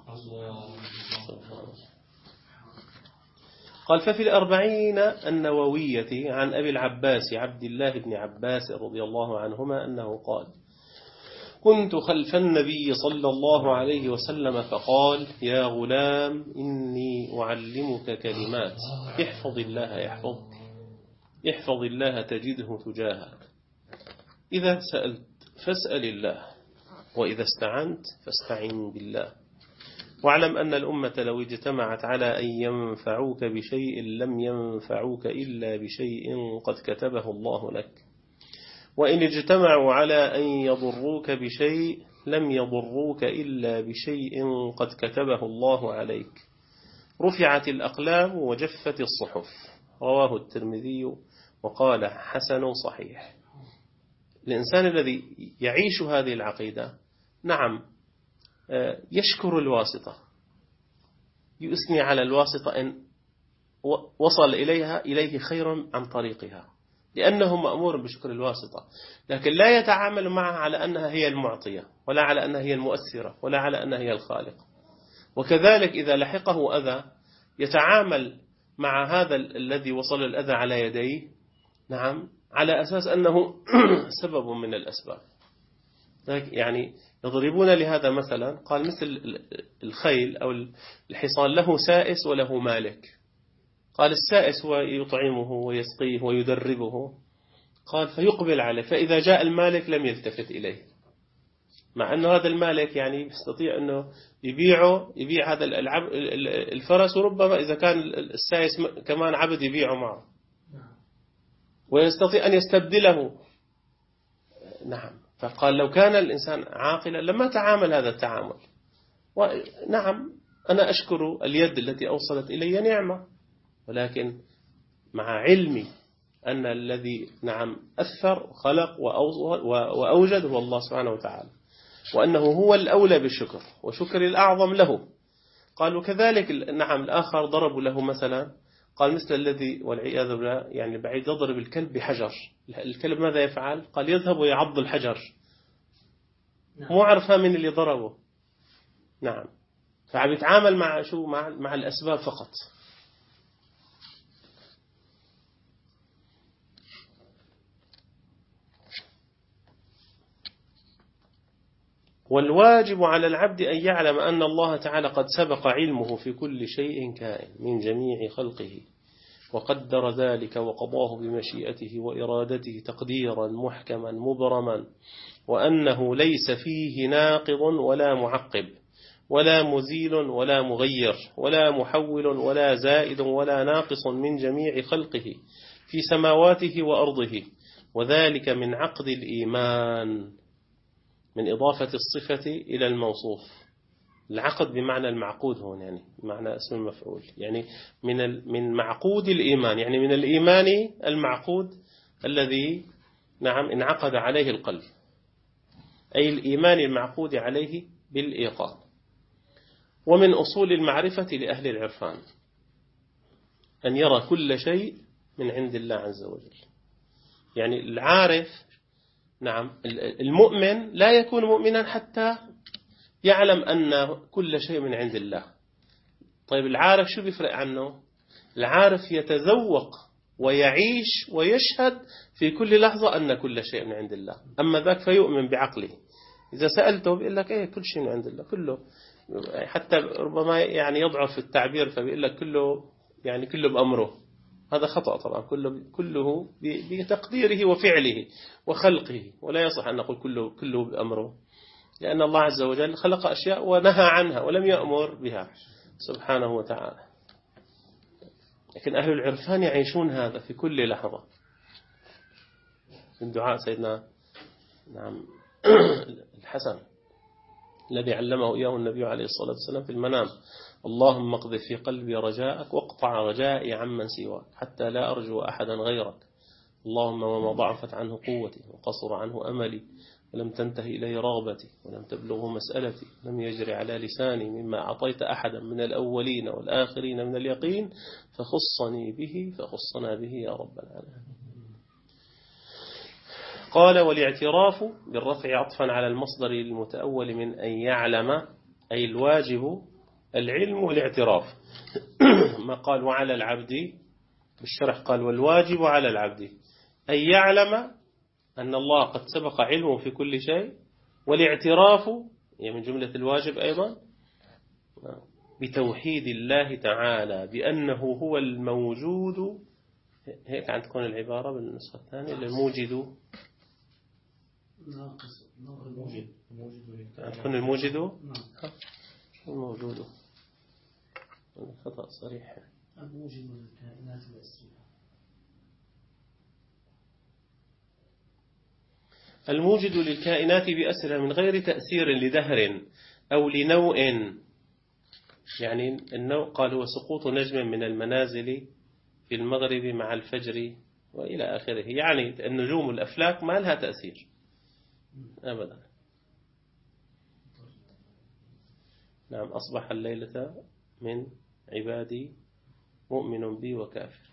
قال ففي 40 النووية عن أبي العباس عبد الله بن عباس رضي الله عنهما أنه قال: كنت خلف النبي صلى الله عليه وسلم فقال: يا غلام إني أعلمك كلمات، احفظ الله يحفظك، احفظ الله تجده تجاهك، إذا سألت فاسأل الله، وإذا استعنت فاستعن بالله، واعلم أن الأمة لو اجتمعت على أن ينفعوك بشيء لم ينفعوك إلا بشيء قد كتبه الله لك، وإن اجتمعوا على أن يضروك بشيء لم يضروك إلا بشيء قد كتبه الله عليك، رفعت الأقلام وجفت الصحف. رواه الترمذي وقال حسن صحيح. الإنسان الذي يعيش هذه العقيدة نعم يشكر الواسطة، يثني على الواسطة إن وصل إليه خير عن طريقها، لأنه مأمور بشكر الواسطة، لكن لا يتعامل معها على أنها هي المعطية، ولا على أنها هي المؤثرة، ولا على أنها هي الخالق. وكذلك إذا لحقه أذى يتعامل مع هذا الذي وصل الأذى على يديه نعم على أساس أنه سبب من الأسباب. يعني يضربون لهذا مثلا، قال مثل الخيل أو الحصان له سائس وله مالك، قال السائس هو يطعمه ويسقيه ويدربه، قال فيقبل عليه، فإذا جاء المالك لم يلتفت إليه، مع أنه هذا المالك يعني يستطيع أنه يبيع هذا الفرس، وربما إذا كان السائس كمان عبد يبيعه معه، ويستطيع أن يستبدله. نعم. فقال لو كان الإنسان عاقلا لما تعامل هذا التعامل. ونعم أنا أشكر اليد التي أوصلت إلي نعمة، ولكن مع علمي أن الذي نعم أثر وخلق وأوجد هو الله سبحانه وتعالى، وأنه هو الأولى بالشكر وشكر الأعظم له. قالوا كذلك نعم الآخر ضربوا له مثلا، قال مثل الذي والعياذ بالله يعني بعيد يضرب الكلب بحجر، الكلب ماذا يفعل؟ قال يذهب ويعض الحجر، مو عرفها من اللي ضربه. نعم، فعم يتعامل مع شو مع الأسباب فقط. والواجب على العبد أن يعلم أن الله تعالى قد سبق علمه في كل شيء كائن من جميع خلقه، وقدر ذلك وقضاه بمشيئته وإرادته تقديرا محكما مبرما، وأنه ليس فيه ناقض ولا معقب ولا مزيل ولا مغير ولا محول ولا زائد ولا ناقص من جميع خلقه في سماواته وأرضه، وذلك من عقد الإيمان من إضافة الصفة إلى الموصوف. العقد بمعنى المعقود هون، يعني معنى اسم المفعول، يعني من معقود الإيمان، يعني من الإيمان المعقود الذي نعم انعقد عليه القلب، أي الإيمان المعقود عليه بالإيقان. ومن أصول المعرفة لأهل العرفان أن يرى كل شيء من عند الله عز وجل. يعني العارف نعم المؤمن لا يكون مؤمنا حتى يعلم أن كل شيء من عند الله. طيب العارف شو بيفرق عنه؟ العارف يتذوق ويعيش ويشهد في كل لحظة أن كل شيء من عند الله، أما ذاك فيؤمن بعقله. إذا سألته بيقول لك إيه كل شيء من عند الله كله، حتى ربما يعني يضعف التعبير فبيقول لك كله، يعني كله بأمره. هذا خطأ طبعا، كله بتقديره وفعله وخلقه، ولا يصح أن نقول كله بأمره، لأن الله عز وجل خلق أشياء ونهى عنها ولم يأمر بها سبحانه وتعالى. لكن أهل العرفان يعيشون هذا في كل لحظة. من دعاء سيدنا نعم الحسن الذي علمه إياه النبي عليه الصلاة والسلام في المنام: اللهم اقذف في قلبي رجاءك واقطع رجائي عمن سواك حتى لا أرجو أحدا غيرك. اللهم وما ضعفت عنه قوتي وقصر عنه أملي ولم تنتهي إليه رغبتي ولم تبلغه مسألتي لم يجري على لساني مما أعطيت أحدا من الأولين والآخرين من اليقين فخصني به فخصنا به يا رب العالمين. قال: والاعتراف بالرفع عطفا على المصدر المتأول من أن يعلم، أي الواجب العلم والاعتراف. ما قال وعلى العبد بالشرح قال والواجب على العبد أن يعلم أن الله قد سبق علمه في كل شيء، والاعتراف يعني من جملة الواجب أيضا بتوحيد الله تعالى بأنه هو الموجود. هيك عم تكون العبارة بالنسخة الثانية الموجد، تكون الموجد الموجود، خطأ صريح. الموجد للكائنات بأسرها، الموجد للكائنات بأسرها من غير تأثير لدهر أو لنوء. يعني النوء قال هو سقوط نجم من المنازل في المغرب مع الفجر وإلى آخره، يعني النجوم والأفلاك ما لها تأثير أبدا. نعم، أصبح الليلة من عبادي مؤمن بي وكافر.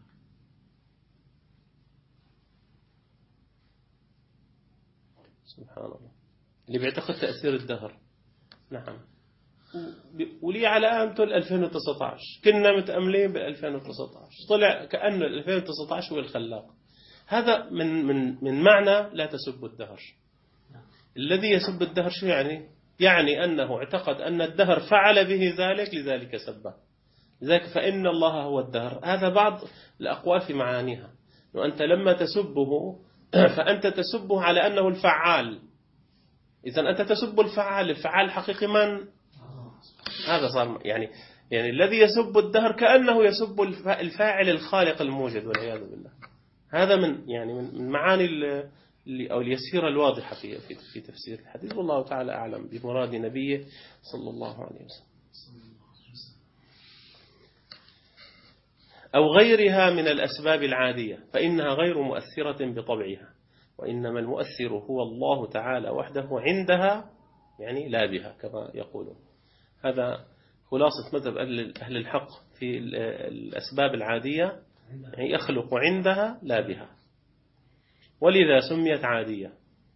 سبحان الله، اللي بيعتقد تأثير الدهر. نعم، ولي على آمته 2019 كنا متأملين ب 2019 طلع كأنه 2019 هو الخلاق. هذا من معنى لا تسب الدهر. الذي يسب الدهر شو يعني؟ يعني أنه اعتقد أن الدهر فعل به ذلك لذلك سبه، لذلك فإن الله هو الدهر. هذا بعض الأقوال في معانيها، وأنت لما تسبه فأنت تسبه على أنه الفعال. إذن أنت تسب الفعال، الفعال الحقيقي من؟ هذا صار يعني الذي يسب الدهر كأنه يسب الفاعل الخالق الموجد والعياذ بالله. هذا من معاني أو اليسيرة الواضحة في تفسير الحديث. والله تعالى أعلم بمراد نبيه صلى الله عليه وسلم. أو غيرها من الأسباب العادية فإنها غير مؤثرة بطبعها، وإنما المؤثر هو الله تعالى وحده عندها، يعني لا بها كما يقولون. هذا خلاصة مذهب أهل الحق في الأسباب العادية، يعني يخلق عندها لا بها، ولذا سميت عادية.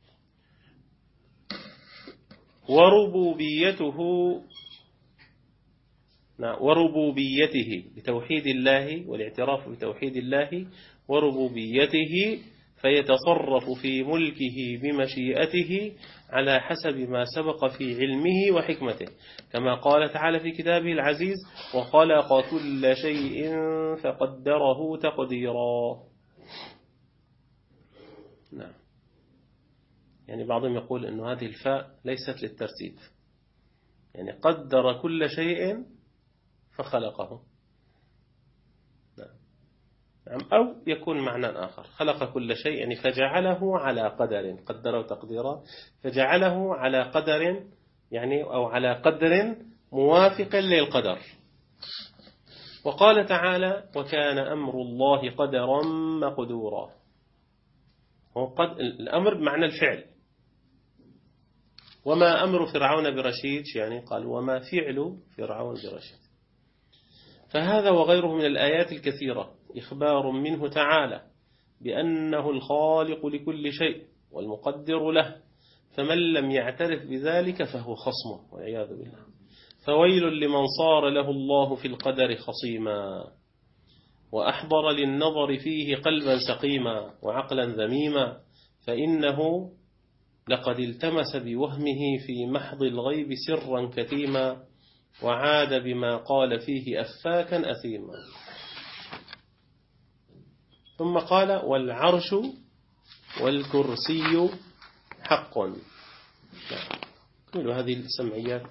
وربوبيته بتوحيد الله والاعتراف بتوحيد الله وربوبيته، فيتصرف في ملكه بمشيئته على حسب ما سبق في علمه وحكمته، كما قال تعالى في كتابه العزيز: وخلق كل شيء فقدره تقديرا. نعم. يعني بعضهم يقول أن هذه الفاء ليست للترتيب، يعني قدر كل شيء فخلقه. نعم. أو يكون معنى آخر: خلق كل شيء يعني فجعله على قدر، قدره تقديرا، فجعله على قدر، يعني أو على قدر موافق للقدر. وقال تعالى: وكان أمر الله قدرا مقدورا. الأمر بمعنى الفعل. وما أمر فرعون برشيد، يعني قال: وما فعل فرعون برشيد. فهذا وغيره من الآيات الكثيرة إخبار منه تعالى بأنه الخالق لكل شيء والمقدر له، فمن لم يعترف بذلك فهو خصمه والعياذ بالله. فويل لمن صار له الله في القدر خصيما، وأحضر للنظر فيه قلبا سقيما وعقلا ذميما، فإنه لقد التمس بوهمه في محض الغيب سرا كتيما، وعاد بما قال فيه أفاكا أثيما. ثم قال: والعرش والكرسي حق. كل هذه السمعيات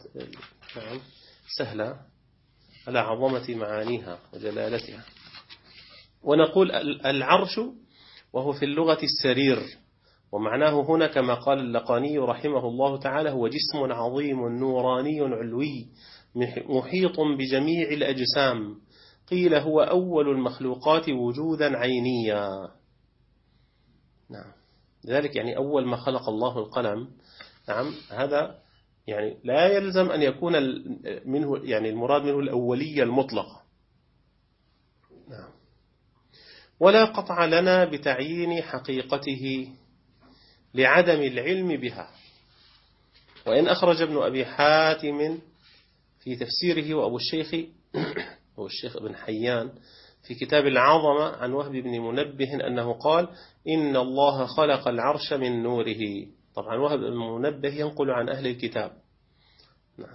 سهلة على عظمة معانيها وجلالتها. ونقول العرش وهو في اللغة السرير، ومعناه هنا كما قال اللقاني رحمه الله تعالى: هو جسم عظيم نوراني علوي محيط بجميع الأجسام، قيل هو أول المخلوقات وجودا عينيا. نعم. لذلك يعني أول ما خلق الله القلم، نعم، هذا يعني لا يلزم أن يكون منه، يعني المراد منه الأولية المطلقة. نعم. ولا قطع لنا بتعيين حقيقته لعدم العلم بها. وإن أخرج ابن أبي حاتم في تفسيره وأبو الشيخ ابن حيان في كتاب العظمة عن وهب بن منبه أنه قال: إن الله خلق العرش من نوره. طبعا وهب بن منبه ينقل عن أهل الكتاب. نعم.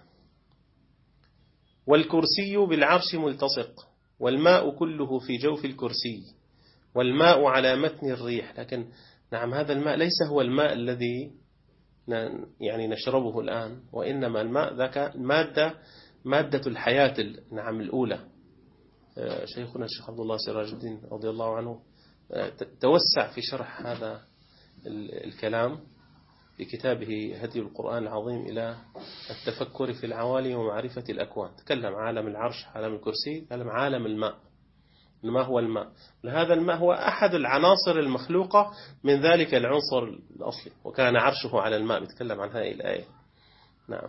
والكرسي بالعرش ملتصق، والماء كله في جوف الكرسي، والماء على متن الريح. لكن نعم، هذا الماء ليس هو الماء الذي يعني نشربه الآن، وإنما الماء ذاك مادة الحياة، نعم، الأولى. شيخنا الشيخ عبد الله سراج الدين رضي الله عنه توسع في شرح هذا الكلام في كتابه هدي القرآن العظيم إلى التفكر في العوالم ومعرفة الأكوان. تكلم عالم العرش، عالم الكرسي، تكلم عالم الماء. ما هو الماء؟ هذا الماء هو أحد العناصر المخلوقة من ذلك العنصر الأصلي، وكان عرشه على الماء. بيتكلم عن هذه الآية. نعم.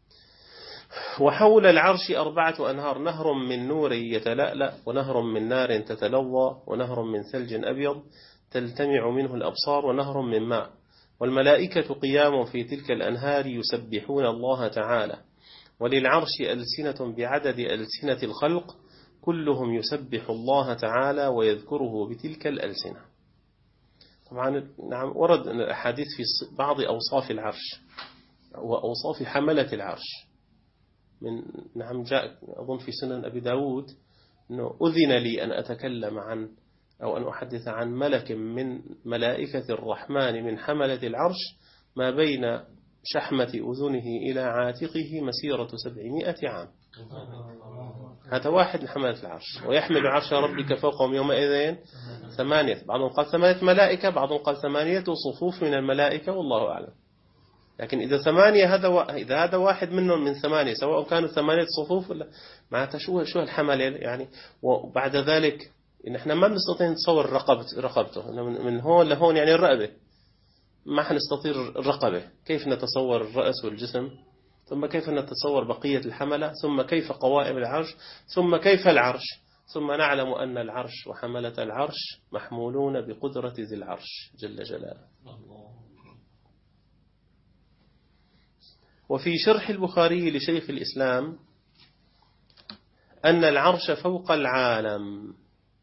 وحول العرش 4 أنهار: نهر من نور يتلألأ، ونهر من نار تتلظى، ونهر من ثلج أبيض تلتمع منه الأبصار، ونهر من ماء. والملائكة قيام في تلك الأنهار يسبحون الله تعالى. وللعرش ألسنة بعدد ألسنة الخلق، كلهم يسبح الله تعالى ويذكره بتلك الألسنة. طبعا نعم، ورد الأحاديث في بعض أوصاف العرش وأوصاف حملة العرش. نعم، جاء أظن في سنن أبي داود أنه أذن لي أن أتكلم عن أو أن أحدث عن ملك من ملائكة الرحمن من حملة العرش ما بين شحمة أذنه إلى عاتقه مسيرة 700 عام. هذا واحد من حملة العرش. ويحمل عرش ربك فوقهم يومئذ 8، بعضهم قال 8 ملائكة، بعضهم قال 8 صفوف من الملائكة، والله أعلم. لكن إذا ثمانية إذا هذا واحد منهم من ثمانية، سواء كانوا 8 صفوف ولا معناتها شو الحمل يعني. وبعد ذلك نحن ما بنستطيع نتصور رقبته من هون لهون، يعني الرقبة ما حنستطيع الرقبة، كيف نتصور الرأس والجسم، ثم كيف نتصور بقية الحملة، ثم كيف قوائم العرش، ثم كيف العرش، ثم نعلم أن العرش وحملة العرش محمولون بقدرة ذي العرش جل جلاله. وفي شرح البخاري لشيخ الإسلام أن العرش فوق العالم،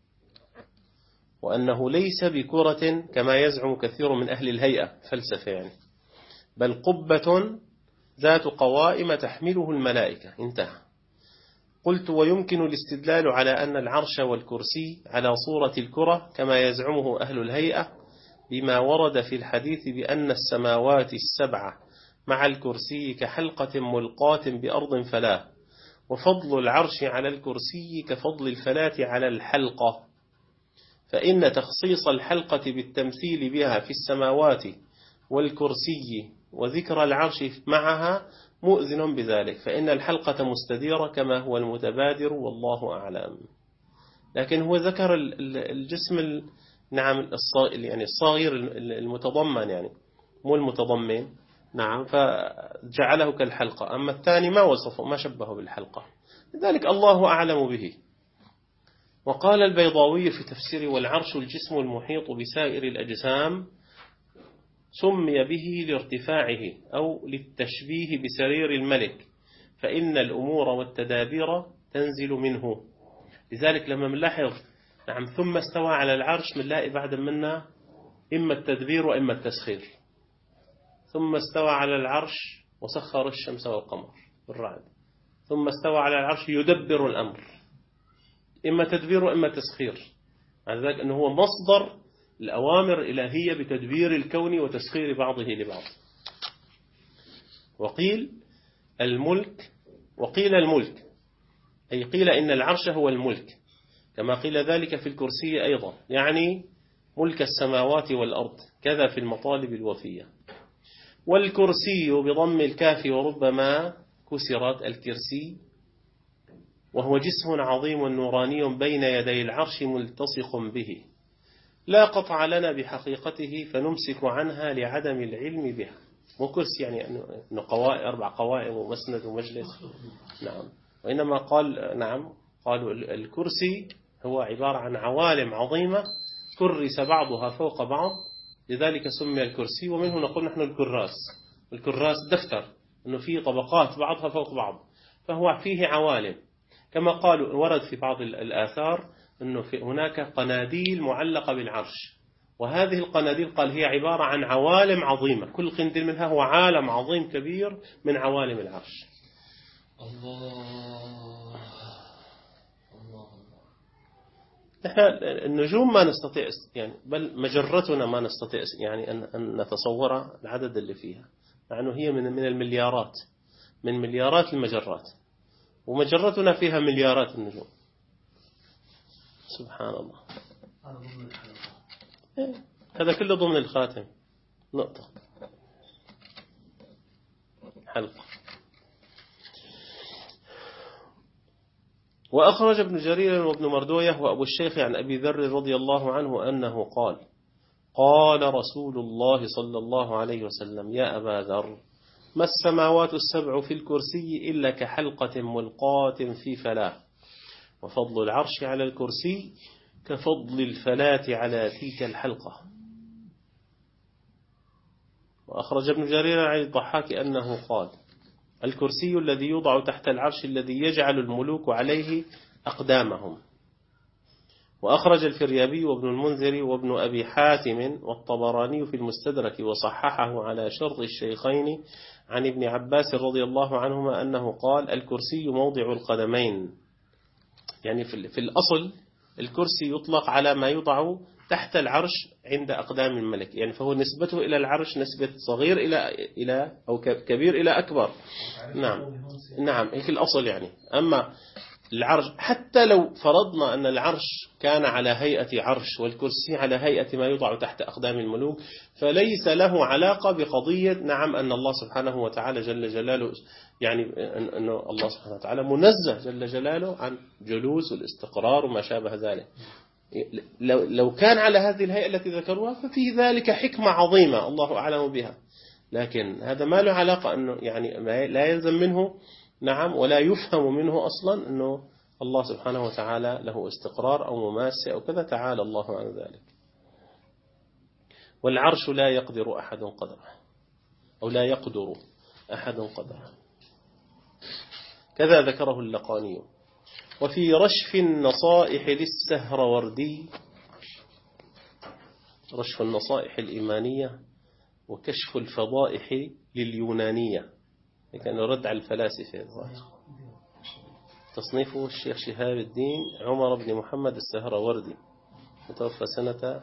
وأنه ليس بكرة كما يزعم كثير من أهل الهيئة فلسفة يعني، بل قبة ذات قوائم تحمله الملائكة. انتهى. قلت: ويمكن الاستدلال على أن العرش والكرسي على صورة الكرة كما يزعمه أهل الهيئة بما ورد في الحديث بأن السماوات السبعة مع الكرسي كحلقة ملقاة بأرض فلاة، وفضل العرش على الكرسي كفضل الفلاة على الحلقة، فإن تخصيص الحلقة بالتمثيل بها في السماوات والكرسي وذكر العرش معها مؤذن بذلك، فإن الحلقة مستديرة كما هو المتبادر والله أعلم. لكن هو ذكر الجسم نعم يعني الصغير المتضمن، يعني مو المتضمن، نعم، فجعله كالحلقة. أما الثاني ما وصفه، ما شبهه بالحلقة، لذلك الله أعلم به. وقال البيضاوي في تفسير: والعرش الجسم المحيط بسائر الأجسام، سمي به لارتفاعه أو للتشبيه بسرير الملك، فإن الأمور والتدابير تنزل منه. لذلك لما نلاحظ نعم ثم استوى على العرش، بنلاقي بعد منا إما التدبير وإما التسخير. ثم استوى على العرش وسخر الشمس والقمر بالرعد، ثم استوى على العرش يدبر الأمر، إما تدبير وإما تسخير. على ذلك أنه هو مصدر الأوامر الإلهية بتدبير الكون وتسخير بعضه لبعض. وقيل الملك أي قيل إن العرش هو الملك، كما قيل ذلك في الكرسي أيضا، يعني ملك السماوات والأرض، كذا في المطالب الوفية. والكرسي بضم الكاف وربما كسرت الكرسي، وهو جسم عظيم نوراني بين يدي العرش ملتصق به، لا قطع لنا بحقيقته فنمسك عنها لعدم العلم بها. مو كرسي يعني أنه 4 قوائم ومسند ومجلس، نعم، وإنما قالوا الكرسي هو عبارة عن عوالم عظيمة كرس بعضها فوق بعض، لذلك سمي الكرسي. ومنه نقول نحن الكراس دفتر، أنه فيه طبقات بعضها فوق بعض، فهو فيه عوالم، كما قالوا ورد في بعض الآثار أنه هناك قناديل معلقة بالعرش، وهذه القناديل قال هي عبارة عن عوالم عظيمة، كل قنديل منها هو عالم عظيم كبير من عوالم العرش. الله. نحن النجوم ما نستطيع يعني، بل مجرتنا ما نستطيع يعني أن نتصور العدد اللي فيها، لأنه هي من المليارات، من مليارات المجرات، ومجرتنا فيها مليارات النجوم. سبحان الله. هذا كله ضمن الخاتم. نقطة حلقة. وأخرج ابن جرير وابن مردويه وأبو الشيخ عن أبي ذر رضي الله عنه أنه قال: قال رسول الله صلى الله عليه وسلم: يا أبا ذر، ما السماوات السبع في الكرسي إلا كحلقة ملقاة في فلاة، وفضل العرش على الكرسي كفضل الفلاة على تلك الحلقة. وأخرج ابن جرير عن الضحاك أنه قال: الكرسي الذي يوضع تحت العرش الذي يجعل الملوك عليه أقدامهم. وأخرج الفريابي وابن المنذر وابن أبي حاتم والطبراني في المستدرك وصححه على شرط الشيخين عن ابن عباس رضي الله عنهما أنه قال: الكرسي موضع القدمين. يعني في الأصل الكرسي يطلق على ما يوضع تحت العرش عند أقدام الملك، يعني فهو نسبته إلى العرش نسبة صغير أو كبير إلى أكبر. نعم هيك الأصل يعني. أما العرش حتى لو فرضنا أن العرش كان على هيئة عرش والكرسي على هيئة ما يوضع تحت أقدام الملوك، فليس له علاقة بقضية نعم أن الله سبحانه وتعالى جل جلاله، يعني أن الله سبحانه وتعالى منزه جل جلاله عن جلوس والاستقرار وما شابه ذلك. لو كان على هذه الهيئة التي ذكروها ففي ذلك حكمة عظيمة الله أعلم بها، لكن هذا ما له علاقة أنه يعني لا يلزم منه نعم ولا يفهم منه أصلا أنه الله سبحانه وتعالى له استقرار أو مماسة أو كذا، تعالى الله عن ذلك. والعرش لا يقدر أحد قدره، أو لا يقدر أحد قدره، كذا ذكره اللقاني. وفي رشف النصائح للسهروردي، رشف النصائح الإيمانية وكشف الفضائح لليونانية، كان رد على الفلاسفة الظاهر، تصنيفه الشيخ شهاب الدين عمر بن محمد السهروردي، متوفى سنة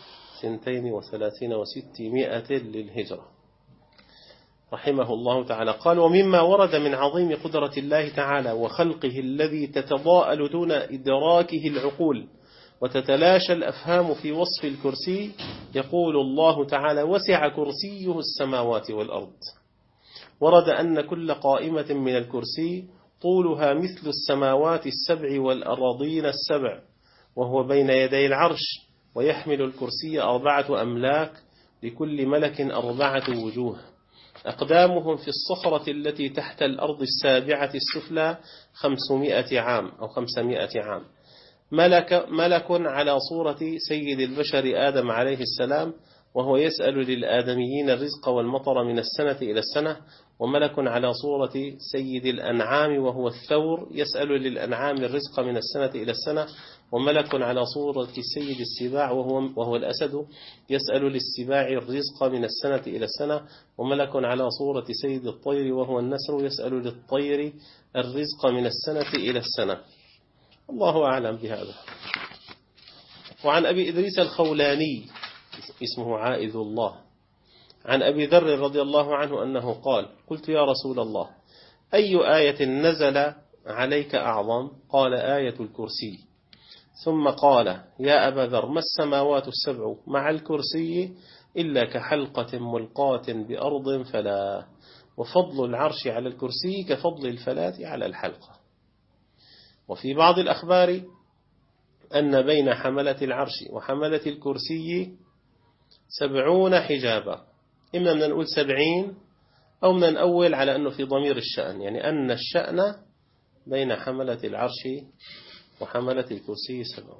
32 و600 للهجرة رحمه الله تعالى. قال: ومما ورد من عظيم قدرة الله تعالى وخلقه الذي تتضاءل دون إدراكه العقول وتتلاشى الأفهام في وصف الكرسي، يقول الله تعالى: وسع كرسيه السماوات والأرض. ورد أن كل قائمة من الكرسي طولها مثل السماوات السبع والأراضين السبع، وهو بين يدي العرش، ويحمل الكرسي 4 أملاك، لكل ملك 4 وجوه، أقدامهم في الصخرة التي تحت الأرض السابعة السفلى 500 عام أو 500 عام. ملك على صورة سيد البشر آدم عليه السلام، وهو يسأل للآدميين الرزق والمطر من السنة إلى السنة. وملك على صورة سيد الأنعام وهو الثور، يسأل للأنعام الرزق من السنة إلى السنة. وملك على صورة سيد السباع وهو الأسد، يسأل للسباع الرزق من السنة إلى السنة. وملك على صورة سيد الطير وهو النسر، يسأل للطير الرزق من السنة إلى السنة. الله أعلم بهذا. وعن أبي إدريس الخولاني اسمه عائذ الله عن أبي ذر رضي الله عنه أنه قال: قلت يا رسول الله، أي آية نزل عليك أعظم؟ قال: آية الكرسي. ثم قال: يا أبا ذر، ما السماوات السبع مع الكرسي إلا كحلقة ملقاة بأرض فلا، وفضل العرش على الكرسي كفضل الفلاة على الحلقة. وفي بعض الأخبار أن بين حملة العرش وحملة الكرسي 70 حجابا، إما من نقول 70 أو من نأول على أنه في ضمير الشأن، يعني أن الشأن بين حملة العرش وحملة الكرسي 70.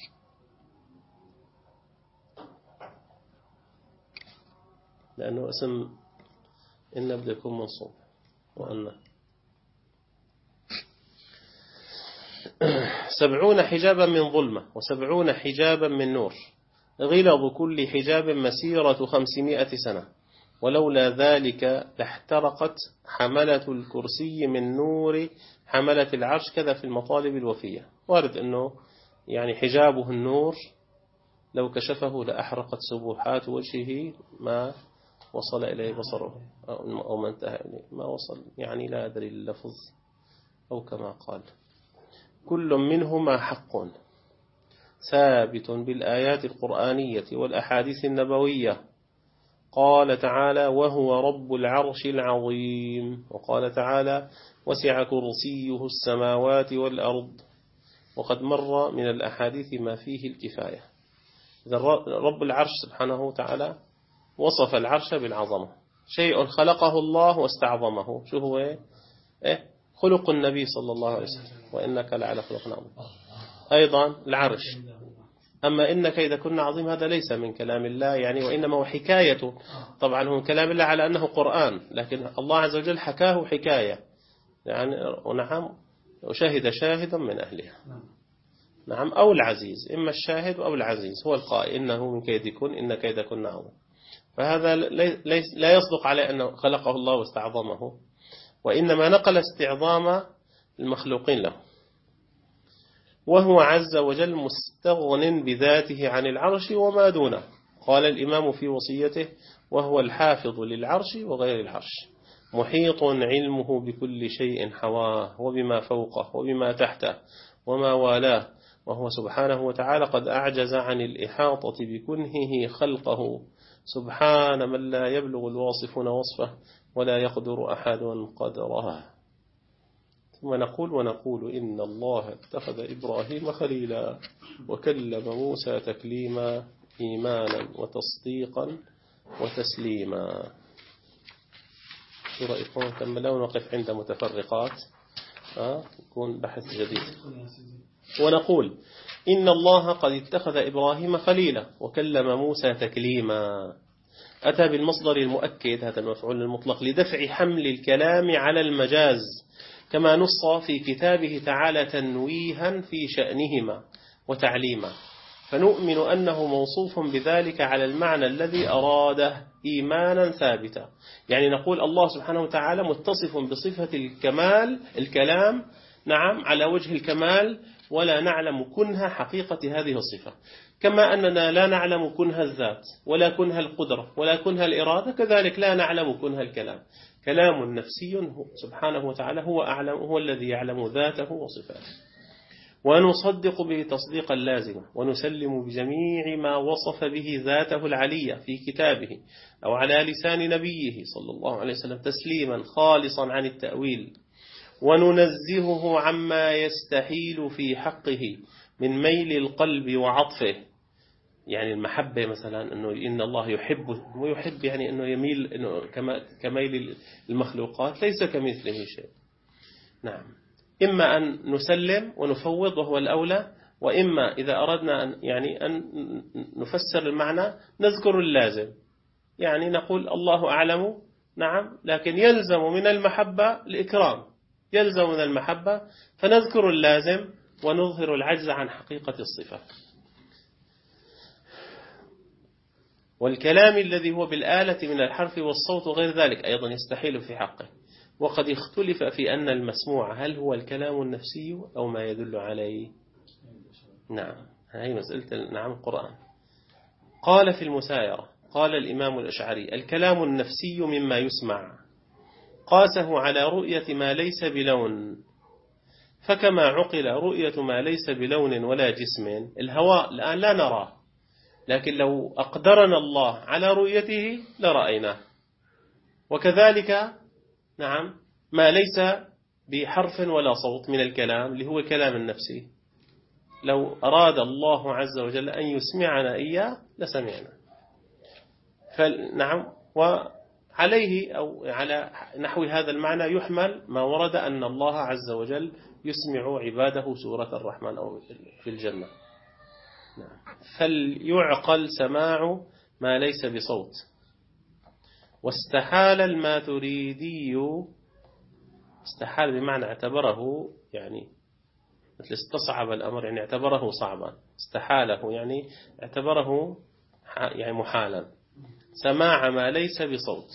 لأنه اسم إن بده يكون منصوب، وأن 70 حجابا من ظلمة و70 حجابا من نور، غلظ كل حجاب مسيرة 500 سنة، ولولا ذلك لاحترقت حملة الكرسي من نور حملة العرش، كذا في المطالب الوفية. وارد أنه يعني حجابه النور، لو كشفه لأحرقت سبوحات وجهه ما وصل إليه بصره، أو ما انتهى إليه، ما وصل، يعني لا أدري اللفظ، أو كما قال: كل منهما حق ثابت بالآيات القرآنية والأحاديث النبوية. قال تعالى: وهو رب العرش العظيم. وقال تعالى: وسع كرسيه السماوات والأرض. وقد مر من الأحاديث ما فيه الكفاية. إذا رب العرش سبحانه وتعالى وصف العرش بالعظمة، شيء خلقه الله واستعظمه. شو هو؟ خلق النبي صلى الله عليه وسلم، وإنك لعلى خلق عظيم. أيضا العرش. أما إنك إذا كنا عظيم، هذا ليس من كلام الله يعني، وإنما هو حكاية. طبعا هو كلام الله على أنه قرآن، لكن الله عز وجل حكاه حكاية يعني. ونعم، وشهد شاهد من أهلها. نعم، أو العزيز، إما الشاهد أو العزيز هو القائل: إنه من كيدكن إن كيدكن عظيم. فهذا لا يصدق عليه أنه خلقه الله واستعظمه، وإنما نقل استعظام المخلوقين له. وهو عز وجل مستغن بذاته عن العرش وما دونه. قال الإمام في وصيته: وهو الحافظ للعرش وغير العرش، محيط علمه بكل شيء حواه وبما فوقه وبما تحته وما والاه، وهو سبحانه وتعالى قد أعجز عن الإحاطة بكنهه خلقه، سبحان من لا يبلغ الواصفون وصفه ولا يقدر أحد قدره. ثم ونقول إن الله اتخذ إبراهيم خليلا وكلم موسى تكليما إيمانا وتصديقا وتسليما. شو رأيكم؟ كملنا ونقف عند متفرقات، يكون بحث جديد. ونقول إن الله قد اتخذ إبراهيم خليلا وكلم موسى تكليما. أتى بالمصدر المؤكد، هذا المفعول المطلق، لدفع حمل الكلام على المجاز، كما نص في كتابه تعالى تنويها في شأنهما وتعليما، فنؤمن أنه موصوف بذلك على المعنى الذي أراده إيمانا ثابتا. يعني نقول الله سبحانه وتعالى متصف بصفة الكلام، نعم، على وجه الكمال، ولا نعلم كنها حقيقة هذه الصفة، كما أننا لا نعلم كنها الذات ولا كنها القدرة ولا كنها الإرادة، كذلك لا نعلم كنها الكلام. كلام نفسي سبحانه وتعالى هو الذي يعلم ذاته وصفاته. ونصدق به تصديقا لازما، ونسلم بجميع ما وصف به ذاته العلية في كتابه أو على لسان نبيه صلى الله عليه وسلم تسليما خالصا عن التأويل، وننزهه عما يستحيل في حقه من ميل القلب وعطفه. يعني المحبة مثلا، إن الله يحب يعني أنه يميل، إنه كميل المخلوقات ليس كمثله شيء. نعم، إما أن نسلم ونفوض وهو الأولى، وإما إذا أردنا أن نفسر المعنى نذكر اللازم، يعني نقول الله أعلم، نعم، لكن يلزم من المحبة الإكرام، يلزم من المحبة، فنذكر اللازم ونظهر العجز عن حقيقة الصفة. والكلام الذي هو بالآلة من الحرف والصوت وغير ذلك أيضا يستحيل في حقه. وقد اختلف في أن المسموع هل هو الكلام النفسي أو ما يدل عليه. نعم، هذه مسألة، نعم، القرآن. قال في المسايرة، قال الإمام الأشعري: الكلام النفسي مما يسمع، قاسه على رؤية ما ليس بلون، فكما عقل رؤية ما ليس بلون ولا جسم، الهواء الآن لا نراه، لكن لو أقدرنا الله على رؤيته لرأيناه. وكذلك، نعم، ما ليس بحرف ولا صوت من الكلام اللي هو كلام النفسي، لو أراد الله عز وجل أن يسمعنا إياه لسمعنا. فنعم، وعليه أو على نحو هذا المعنى يحمل ما ورد أن الله عز وجل يسمع عباده سورة الرحمن أو في الجنة. نعم. فليعقل سماع ما ليس بصوت. واستحال الماتريدي، استحال بمعنى اعتبره، يعني مثل استصعب الأمر، يعني اعتبره صعبا، استحاله يعني اعتبره يعني محالا، سماع ما ليس بصوت.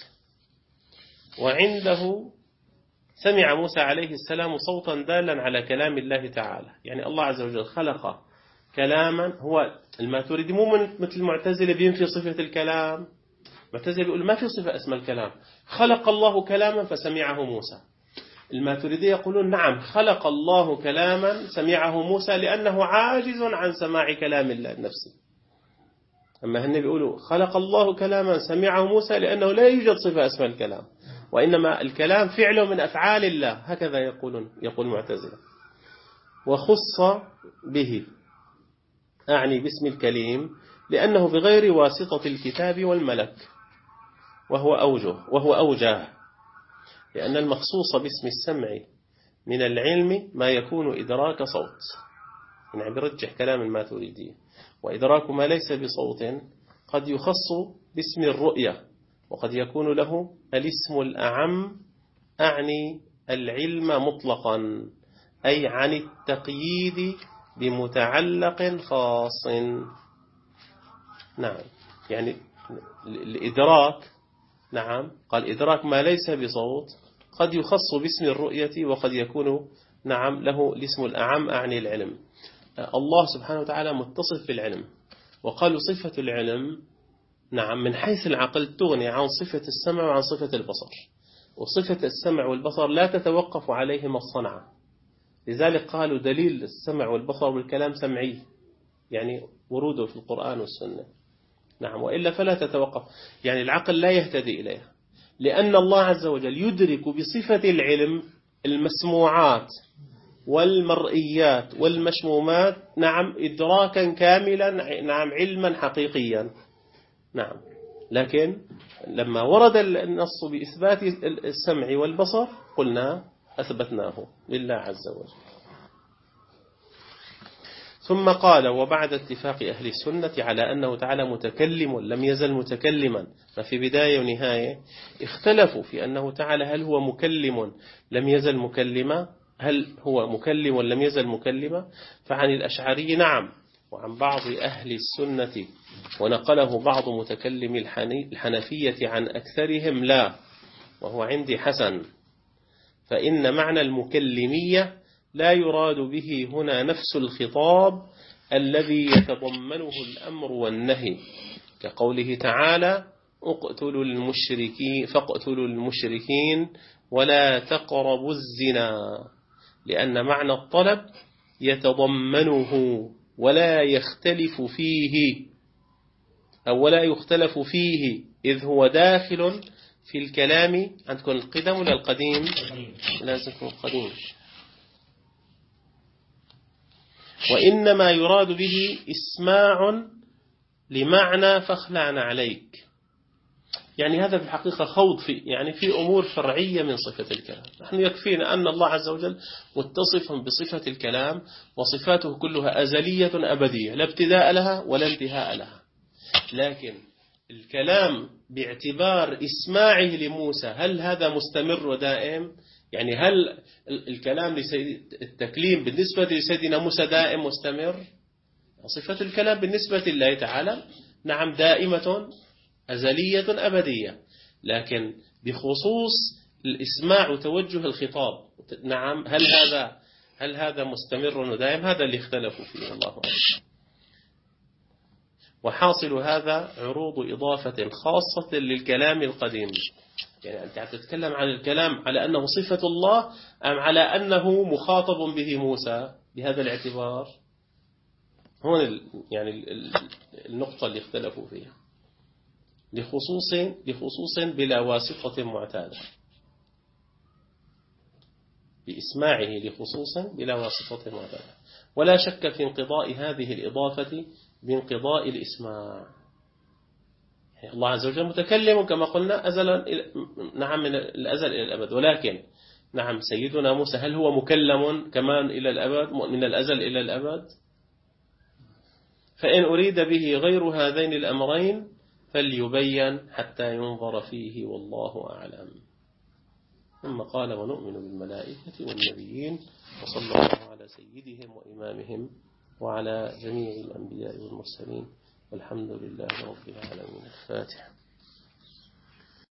وعنده سمع موسى عليه السلام صوتا دالا على كلام الله تعالى، يعني الله عز وجل خلق كلاما. هو الماتريدي مو مثل المعتزلة بينفي صفة الكلام، المعتزلة بيقول ما في صفة اسمها الكلام، خلق الله كلاما فسمعه موسى. الماتريدي يقولون نعم، خلق الله كلاما سمعه موسى لأنه عاجز عن سماع كلام الله نفسه. أما هن بيقولوا خلق الله كلاما سمعه موسى لأنه لا يوجد صفة اسمها الكلام، وإنما الكلام فعل من أفعال الله، هكذا يقول المعتزلة. وخص به، أعني باسم الكليم، لأنه بغير واسطة الكتاب والملك، وهو أوجه، لأن المخصوص باسم السمع من العلم ما يكون إدراك صوت، يعني برجح كلام الماتريدي. وإدراك ما ليس بصوت قد يخص باسم الرؤية، وقد يكون له الاسم الأعم، أعني العلم مطلقا، أي عن التقييد بمتعلق خاص. نعم، يعني الإدراك، نعم، قال إدراك ما ليس بصوت قد يخص باسم الرؤية، وقد يكون، نعم، له الاسم الأعم، أعني العلم. الله سبحانه وتعالى متصف بالعلم، وقالوا صفة العلم، نعم، من حيث العقل تغني عن صفة السمع وعن صفة البصر. وصفة السمع والبصر لا تتوقف عليهما الصنعة، لذلك قالوا دليل السمع والبصر والكلام سمعي، يعني وروده في القرآن والسنة. نعم، وإلا فلا تتوقف، يعني العقل لا يهتدي إليها، لأن الله عز وجل يدرك بصفة العلم المسموعات والمرئيات والمشمومات، نعم، إدراكا كاملا، نعم، علما حقيقيا. نعم، لكن لما ورد النص بإثبات السمع والبصر قلنا أثبتناه لله عز وجل. ثم قال: وبعد اتفاق أهل السنة على أنه تعالى متكلم لم يزل متكلما، ففي بداية ونهاية اختلفوا في أنه تعالى هل هو مكلم لم يزل مكلما، هل هو مكلم لم يزل مكلما. فعن الأشعري نعم، وعن بعض أهل السنة ونقله بعض متكلم الحنفية عن أكثرهم لا، وهو عندي حسن. فإن معنى المكلمية لا يراد به هنا نفس الخطاب الذي يتضمنه الأمر والنهي، كقوله تعالى: فاقتلوا المشركين ولا تقربوا الزنا، لأن معنى الطلب يتضمنه ولا يختلف فيه، أو ولا يختلف فيه، إذ هو داخل في الكلام. عندكم القدم ولا القديم؟ لازم يكون القديم. وإنما يراد به إسماع لمعنى فاخلعنا عليك، يعني هذا في الحقيقة خوض في أمور فرعية من صفة الكلام. نحن يكفينا أن الله عز وجل متصف بصفة الكلام، وصفاته كلها أزلية أبدية لا ابتداء لها ولا انتهاء لها. لكن الكلام باعتبار إسماعه لموسى، هل هذا مستمر ودائم؟ يعني هل الكلام التكليم بالنسبة لسيدنا موسى دائم مستمر؟ صفة الكلام بالنسبة لله تعالى نعم دائمة أزلية أبدية، لكن بخصوص الإسماع وتوجه الخطاب، نعم، هل هذا مستمر ودائم؟ هذا اللي اختلفوا فيه، الله أعلم. وحاصل هذا عروض إضافة خاصة للكلام القديم، يعني أنت تتكلم عن الكلام على أنه صفة الله أم على أنه مخاطب به موسى؟ بهذا الاعتبار هون يعني النقطة اللي اختلفوا فيها، لخصوص بلا واسطة معتادة، بإسماعه لخصوص بلا واسطة معتادة. ولا شك في انقضاء هذه الإضافة بانقضاء الإسماع. الله عز وجل متكلم كما قلنا أزلا، نعم، من الأزل إلى الأبد، ولكن نعم سيدنا موسى هل هو مكلم كمان إلى الأبد، من الأزل إلى الأبد؟ فإن أريد به غير هذين الأمرين فليبين حتى ينظر فيه، والله أعلم. ثم قال: ونؤمن بالملائكة والنبيين، وصلى الله على سيدهم وإمامهم وعلى جميع الأنبياء والمرسلين، والحمد لله رب العالمين. الفاتحة.